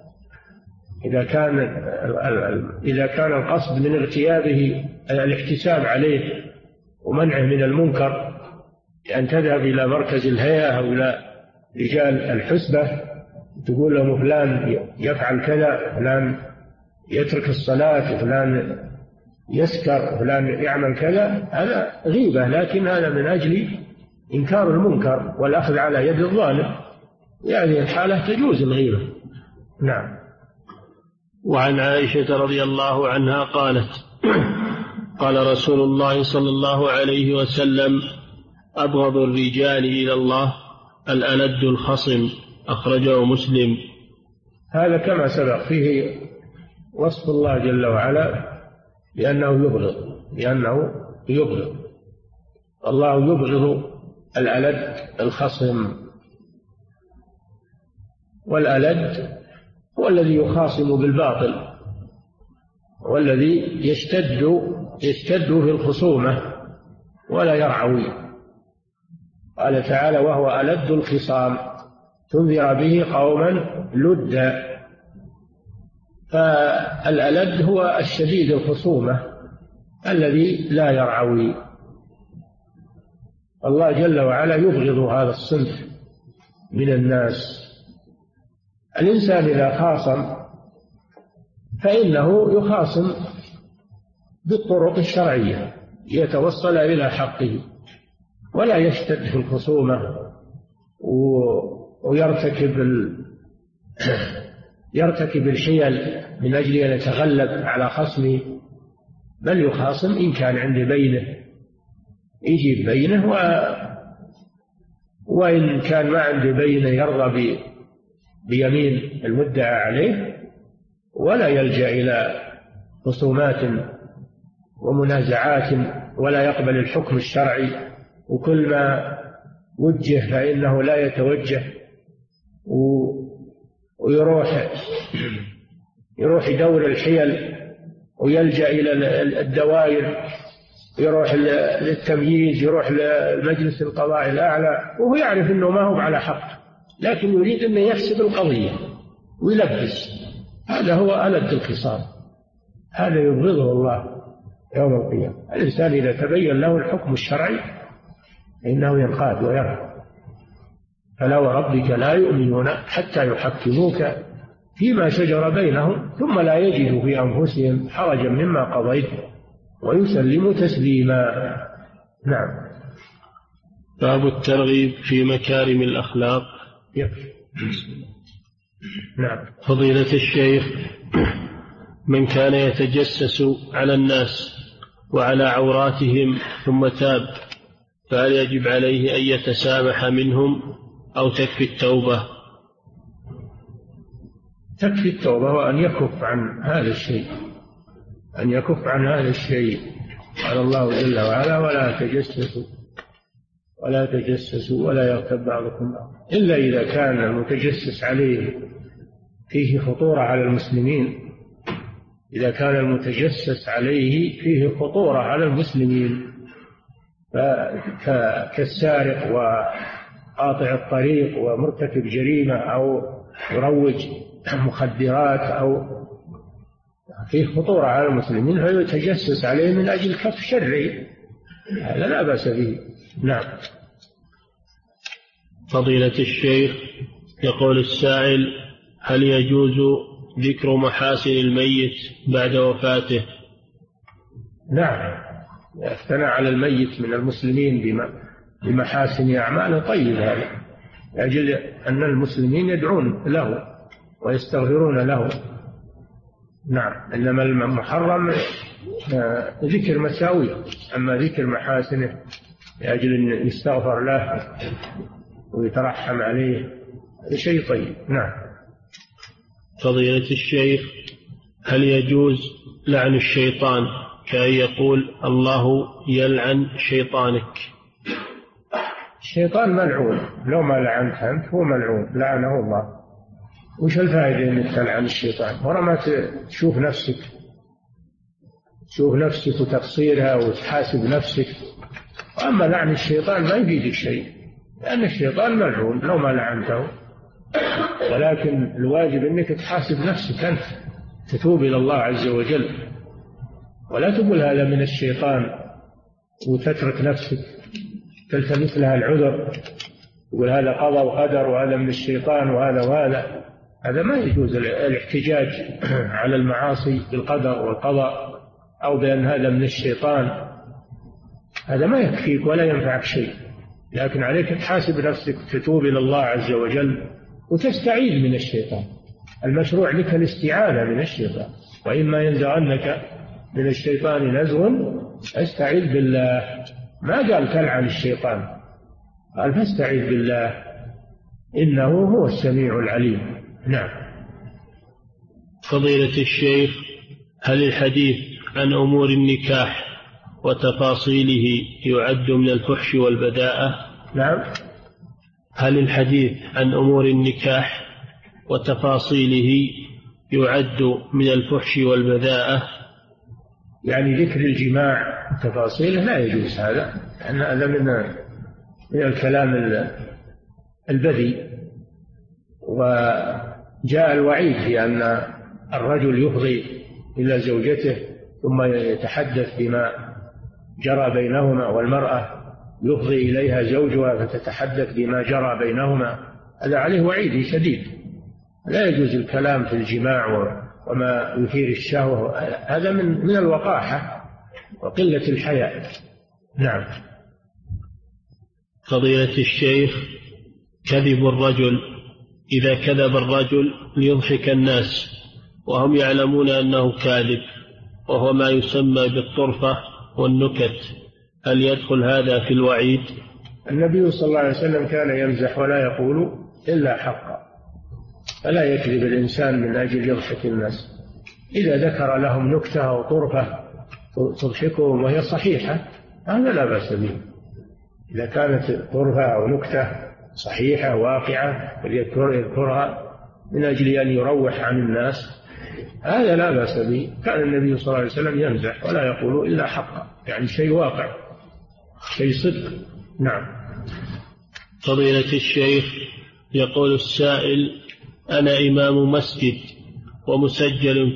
إذا كان القصد من اغتيابه الاحتساب عليه ومنعه من المنكر، أن تذهب إلى مركز الهيئة أو إلى رجال الحسبة تقول له فلان يفعل كذا، فلان يترك الصلاة، فلان يسكر، فلان يعمل كذا، هذا غيبة، لكن هذا من أجل إنكار المنكر والأخذ على يد الظالم، يعني الحالة تجوز الغيبة. نعم. وعن عائشة رضي الله عنها قالت: قال رسول الله صلى الله عليه وسلم: أبغض الرجال إلى الله الألد الخصم، أخرجه مسلم. هذا كما سبق فيه وصف الله جل وعلا لأنه يبغض الله يبغض الألد الخصم. والألد هو الذي يخاصم بالباطل والذي يشتد في الخصومة ولا يرعوي. قال تعالى: وهو ألد الخصام تنذر به قوما لدا. فالألد هو الشديد الخصومة الذي لا يرعوي. الله جل وعلا يبغض هذا الصنف من الناس. الإنسان إذا خاصم فإنه يخاصم بالطرق الشرعية يتوصل إلى حقه، ولا يشتد في الخصومة يرتكب الحيل من أجل أن يتغلب على خصمه، بل يخاصم إن كان عنده بينه يجيب بينه، وإن كان ما عنده بينه يرضى بيمين المدعى عليه، ولا يلجأ إلى خصومات ومنازعات، ولا يقبل الحكم الشرعي، وكل ما وجه فإنه لا يتوجه، ويروح يدور الحيل ويلجأ إلى الدوائر، يروح للتمييز، يروح للمجلس القضاء الأعلى، وهو يعرف أنه ما هو على حق، لكن يريد أن يحسب القضية ويلبس. هذا هو ألد الخصام، هذا يبغضه الله يوم القيامة. الإنسان إذا تبين له الحكم الشرعي فإنه ينقاد ويرهب. فلا وربك لا يؤمنون حتى يحكموك فيما شجر بينهم ثم لا يجدوا في أنفسهم حرجا مما قضيت ويسلموا تسليما. نعم. باب الترغيب في مكارم الأخلاق. نعم. فضيلة الشيخ، من كان يتجسس على الناس وعلى عوراتهم ثم تاب، فهل يجب عليه أن يتسامح منهم أو تكفي التوبة؟ تكفي التوبة وأن يكف عن هذا الشيء، أن يكف عن هذا الشيء. قال الله جل وعلا: ولا تجسسوا ولا يغتب بعضكم بعضا، إلا إذا كان المتجسس عليه فيه خطورة على المسلمين. إذا كان المتجسس عليه فيه خطورة على المسلمين كالسارق وقاطع الطريق ومرتكب جريمة أو يروج مخدرات أو فيه خطورة على المسلمين، فيتجسس عليه من أجل كف شره، هذا لا بأس به. نعم. فضيلة الشيخ، يقول السائل: هل يجوز ذكر محاسن الميت بعد وفاته؟ نعم، يثنى على الميت من المسلمين بمحاسن أعمال طيب، هذا لأجل أن المسلمين يدعون له ويستغفرون له. نعم. إنما المحرم ذكر مساويه، أما ذكر محاسنه لأجل أن يستغفر له ويترحم عليه شيء طيب. نعم. فضيلة الشيخ، هل يجوز لعن الشيطان كأن يقول: الله يلعن شيطانك؟ الشيطان ملعون، لو ما لعنت أنت هو ملعون لعنه الله. وش الفائدة أنك تلعن الشيطان ورا ما تشوف نفسك وتقصيرها وتحاسب نفسك؟ وأما لعن الشيطان ما يفيدك شيء، لأن الشيطان ملعون لو ما لعنته. ولكن الواجب أنك تحاسب نفسك أنت، تتوب إلى الله عز وجل، ولا تقول هذا من الشيطان وتترك نفسك تلتمس لها العذر يقول هذا قضى وقدر وهذا من الشيطان وهذا هذا ما يجوز الاحتجاج على المعاصي بالقدر والقضاء أو بأن هذا من الشيطان. هذا ما يكفيك ولا ينفعك شيء، لكن عليك تحاسب نفسك، تتوب إلى الله عز وجل وتستعيذ من الشيطان. المشروع لك الاستعاذة من الشيطان، وإما ينزغنك من الشيطان نزغ استعذ بالله. ما قال تلعن الشيطان، قال فاستعذ بالله إنه هو السميع العليم. نعم. فضيلة الشيخ، هل الحديث عن أمور النكاح وتفاصيله يعد من الفحش والبذاءة؟ نعم. هل الحديث عن أمور النكاح وتفاصيله يعد من الفحش والبذاءة؟ يعني ذكر الجماع وتفاصيله لا يجوز هذا، لأن هذا من الكلام البذيء. وجاء الوعيد في أن الرجل يفضي إلى زوجته ثم يتحدث بما جرى بينهما، والمرأة يفضي إليها زوجها فتتحدث بما جرى بينهما. هذا عليه وعيد شديد. لا يجوز الكلام في الجماع وما يثير الشهوة، هذا من الوقاحة وقلة الحياء. نعم. فضيلة الشيخ، كذب الرجل، إذا كذب الرجل ليضحك الناس وهم يعلمون أنه كاذب، وهو ما يسمى بالطرفة والنكت، هل يدخل هذا في الوعيد؟ النبي صلى الله عليه وسلم كان يمزح ولا يقول إلا حقا، فلا يكذب الإنسان من أجل يضحك الناس. إذا ذكر لهم نكتة أو طرفة تضحكهم وهي صحيحة هذا لا بأس به. إذا كانت طرفة أو نكتة صحيحة واقعة يذكرها من أجل أن يروح عن الناس هذا لا بأس به. كان النبي صلى الله عليه وسلم يمزح ولا يقول إلا حقا، يعني شيء واقع، شيء صدق. نعم. فضيلة الشيخ، يقول السائل: أنا إمام مسجد ومسجل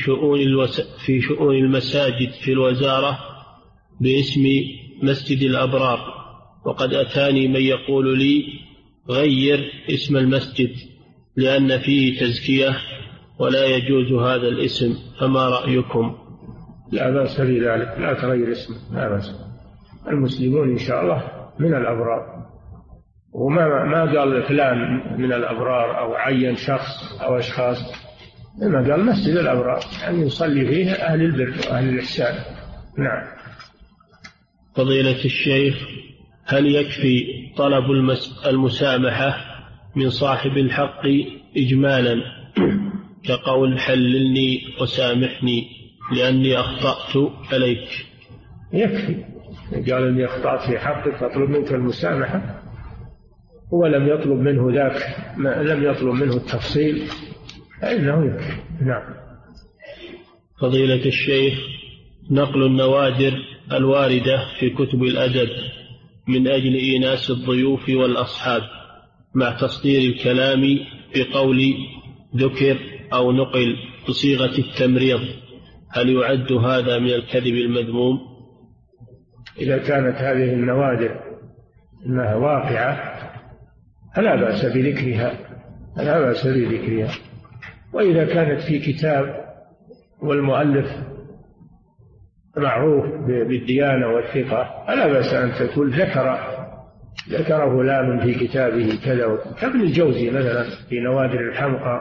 في شؤون المساجد في الوزارة باسم مسجد الأبرار، وقد أتاني من يقول لي غير اسم المسجد لأن فيه تزكية ولا يجوز هذا الاسم، فما رأيكم؟ لا بأس بذلك، لا تغير اسمه، لا بأس. المسلمون إن شاء الله من الأبرار، وما قال فلان من الأبرار أو عين شخص أو أشخاص، إنما قال مسجد الأبرار، يعني يصلي فيه أهل البر وأهل الإحسان. نعم. فضيلة الشيخ، هل يكفي طلب المسامحة من صاحب الحق إجمالا كقول حللني وسامحني لأني أخطأت عليك؟ يكفي. قال إني أخطأت في حقك فأطلب منك المسامحة، هو لم يطلب منه ذاك، لم يطلب منه التفصيل، فإنه يكفي. نعم. فضيلة الشيخ، نقل النوادر الواردة في كتب الأدب من أجل إيناس الضيوف والأصحاب مع تصدير الكلام بقول ذكر أو نقل بصيغة التمريض، هل يعد هذا من الكذب المذموم؟ إذا كانت هذه النوادر إنها واقعة فلا بأس بذكرها، لا بأس بذكرها. وإذا كانت في كتاب والمؤلف معروف بالديانة والثقة فلا بأس أن تقول ذكر فلان في كتابه كذا، كابن الجوزي مثلا في نوادر الحمقى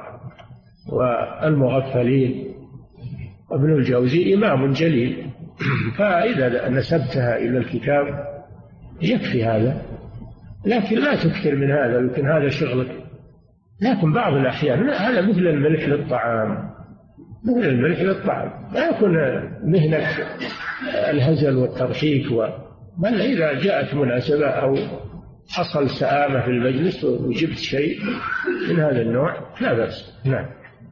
والمغفلين. ابن الجوزي إمام جليل، فإذا نسبتها إلى الكتاب يكفي هذا، لكن لا تكثر من هذا، لكن هذا شغلك. لكن بعض الأحيان هذا مثل الملح للطعام، مثل الملح للطعام، لا يكون مهنة الهزل والتضحيك بل إذا جاءت مناسبة أو حصل سآمة في المجلس وجبت شيء من هذا النوع لا بأس. نعم.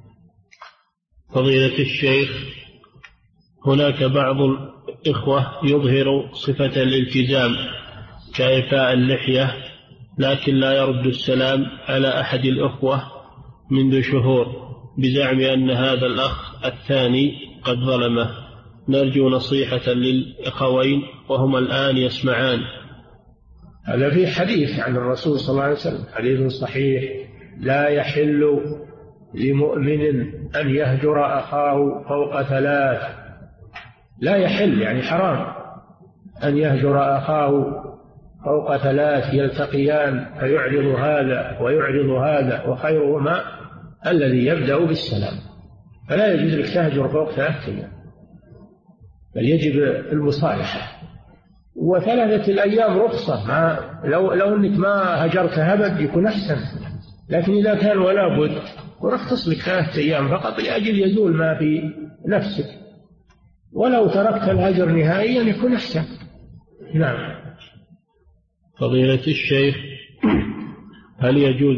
فضيلة الشيخ، هناك بعض الإخوة يظهر صفة الالتزام كإعفاء اللحية، لكن لا يرد السلام على أحد الأخوة منذ شهور بزعم أن هذا الأخ الثاني قد ظلمه. نرجو نصيحة للأخوين وهما الآن يسمعان. هذا في حديث عن الرسول صلى الله عليه وسلم، حديث صحيح: لا يحل لمؤمن أن يهجر أخاه فوق 3. لا يحل يعني حرام أن يهجر أخاه فوق 3 يلتقيان فيعرض هذا ويعرض هذا، وخيرهما الذي يبدأ بالسلام. فلا يجوز لك تهجر فوق 3 أيام، بل يجب المصالحة. و3 الأيام رخصة، لو أنك ما هجرت أبد يكون أحسن، لكن إذا كان ولا بد ورخص لك 3 أيام فقط لأجل يزول ما في نفسك، ولو تركت الهجر نهائيا يكون أحسن. نعم. فضيلة الشيخ، هل يجوز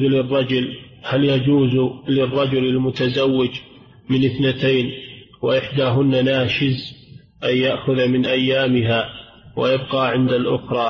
للرجل المتزوج من 2 وإحداهن ناشز أن يأخذ من أيامها ويبقى عند الأخرى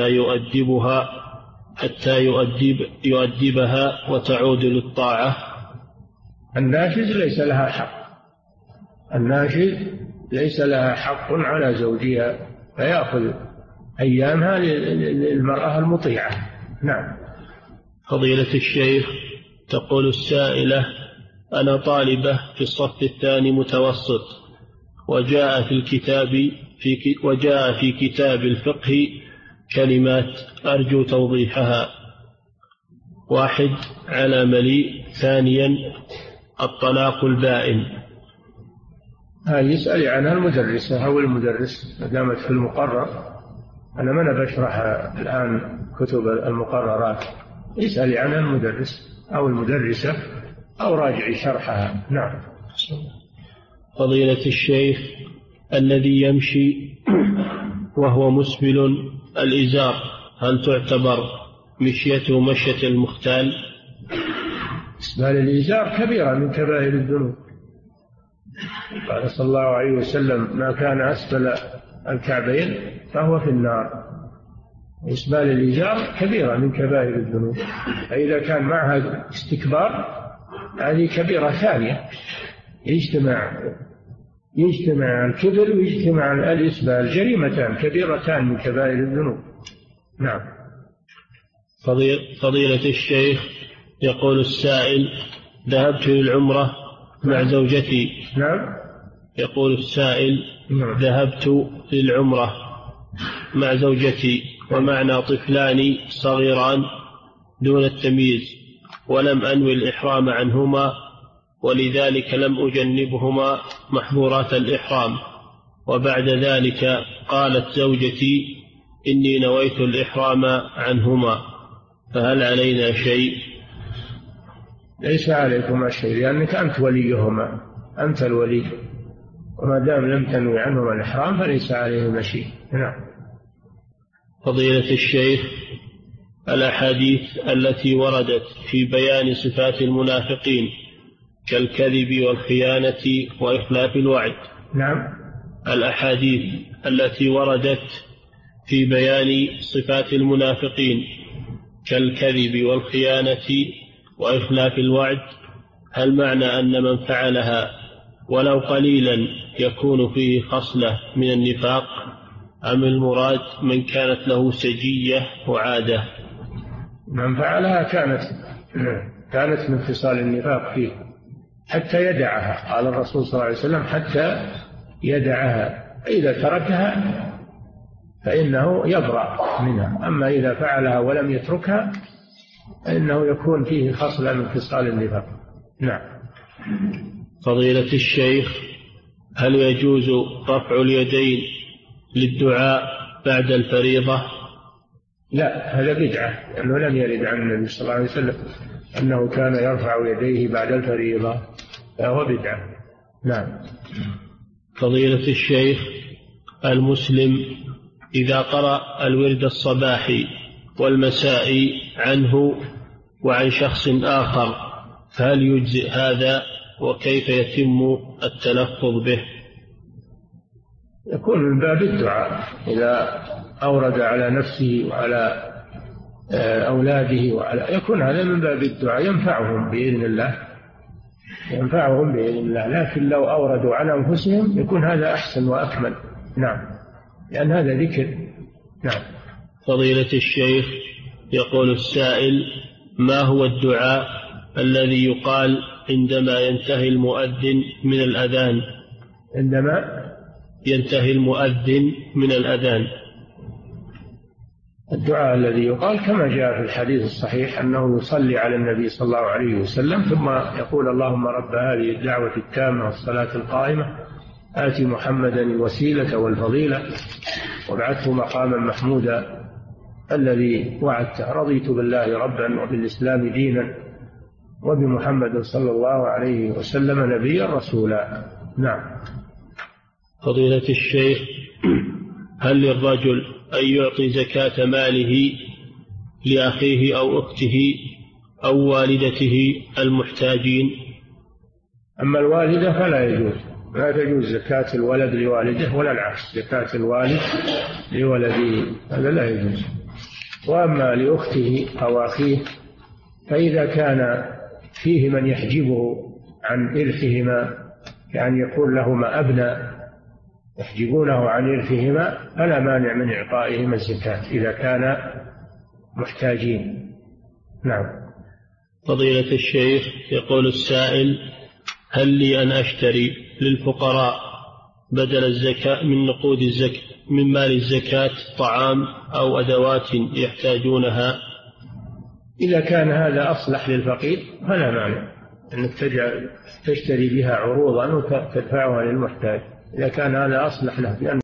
حتى يؤدبها وتعود للطاعة؟ الناشز ليس لها حق، الناشز ليس لها حق على زوجها، فيأخذ أيامها للمرأة المطيعة. نعم. فضيلة الشيخ، تقول السائلة: أنا طالبة في الصف الثاني متوسط، وجاء في كتاب الفقه كلمات أرجو توضيحها: 1 على مليء، 2 الطلاق البائن. يسأل عنها المدرسة أو المدرس ما دامت في المقرر. أنا ما بشرح الآن كتب المقررات، يسأل عنها المدرس أو المدرسة أو راجعي شرحها. نعم. فضيلة الشيخ، الذي يمشي وهو مسبل الإزار هل تعتبر مشيته مشية المختال؟ إسبال الإزار كبيرة من كبائر الذنوب. قال صلى الله عليه وسلم: ما كان أسفل الكعبين فهو في النار. إسبال الإزار كبيرة من كبائر الذنوب، فإذا كان معها استكبار هذه كبيرة ثانية، يجتمع الكبر ويجتمع الإسبال، جريمتان كبيرتان من كبائر الذنوب. نعم. فضيلة الشيخ، يقول السائل: ذهبت للعمرة مع زوجتي. نعم. يقول السائل: ذهبت للعمرة مع زوجتي ومعنا طفلان صغيران دون التمييز، ولم أنوي الإحرام عنهما، ولذلك لم أجنبهما محظورات الإحرام، وبعد ذلك قالت زوجتي: إني نويت الإحرام عنهما، فهل علينا شيء؟ ليس عليكما شيء، لأنك أنت وليهما، أنت الولي، وما دام لم تنوي عنهما الإحرام فليس عليهما شيء. نعم. فضيلة الشيخ، الأحاديث التي وردت في بيان صفات المنافقين كالكذب والخيانة وإخلاف الوعد. نعم. الأحاديث التي وردت في بيان صفات المنافقين كالكذب والخيانة وإخلاف الوعد، هل معنى أن من فعلها ولو قليلا يكون فيه خصلة من النفاق، أم المراد من كانت له سجية وعادة؟ من فعلها كانت من خصال النفاق فيه حتى يدعها. قال الرسول صلى الله عليه وسلم: حتى يدعها، إذا تركها فإنه يبرأ منها، أما إذا فعلها ولم يتركها فإنه يكون فيه خصلة من خصال النفاق. نعم. فضيلة الشيخ، هل يجوز رفع اليدين للدعاء بعد الفريضة؟ لا، هذا بدعة، لأنه لم يرد عن النبي صلى الله عليه وسلم أنه كان يرفع يديه بعد الفريضة، فهو بدعة. نعم. فضيلة الشيخ، المسلم إذا قرأ الورد الصباحي والمسائي عنه وعن شخص آخر فهل يجزئ هذا، وكيف يتم التلفظ به؟ يكون من باب الدعاء، إذا أورد على نفسه وعلى أولاده يكون هذا من باب الدعاء، ينفعهم بإذن الله، لكن لو أوردوا على أنفسهم يكون هذا أحسن وأكمل. نعم، لأن هذا ذكر. نعم. فضيلة الشيخ، يقول السائل: ما هو الدعاء الذي يقال عندما ينتهي المؤذن من الأذان؟ عندما ينتهي المؤذن من الأذان. الدعاء الذي يقال كما جاء في الحديث الصحيح أنه يصلي على النبي صلى الله عليه وسلم ثم يقول: اللهم رب هذه الدعوة التامة والصلاة القائمة آت محمدا الوسيلة والفضيلة وابعثه مقاما محمودا الذي وعدته، رضيت بالله ربا وبالإسلام دينا وبمحمد صلى الله عليه وسلم نبيا رسولا. نعم. فضيلة الشيخ، هل للرجل أن يعطي زكاة ماله لأخيه أو أخته أو والدته المحتاجين؟ أما الوالدة فلا يجوز، لا تجوز زكاة الولد لوالده ولا العكس، زكاة الوالد لولده هذا لا يجوز. وأما لأخته أو أخيه فإذا كان فيه من يحجبه عن إرثهما، يعني يكون لهما أبناء يحجبونه عن إرثهما، فلا مانع من إعطائهما الزكاة إذا كان محتاجين. نعم. فضيلة الشيخ، يقول السائل: هل لي أن أشتري للفقراء بدل الزكاة من نقود الزكاة من مال الزكاة طعام أو أدوات يحتاجونها؟ إذا كان هذا أصلح للفقير فلا مانع أنك تشتري بها عروضا وتدفعها للمحتاج، إذا كان هذا أصلح له،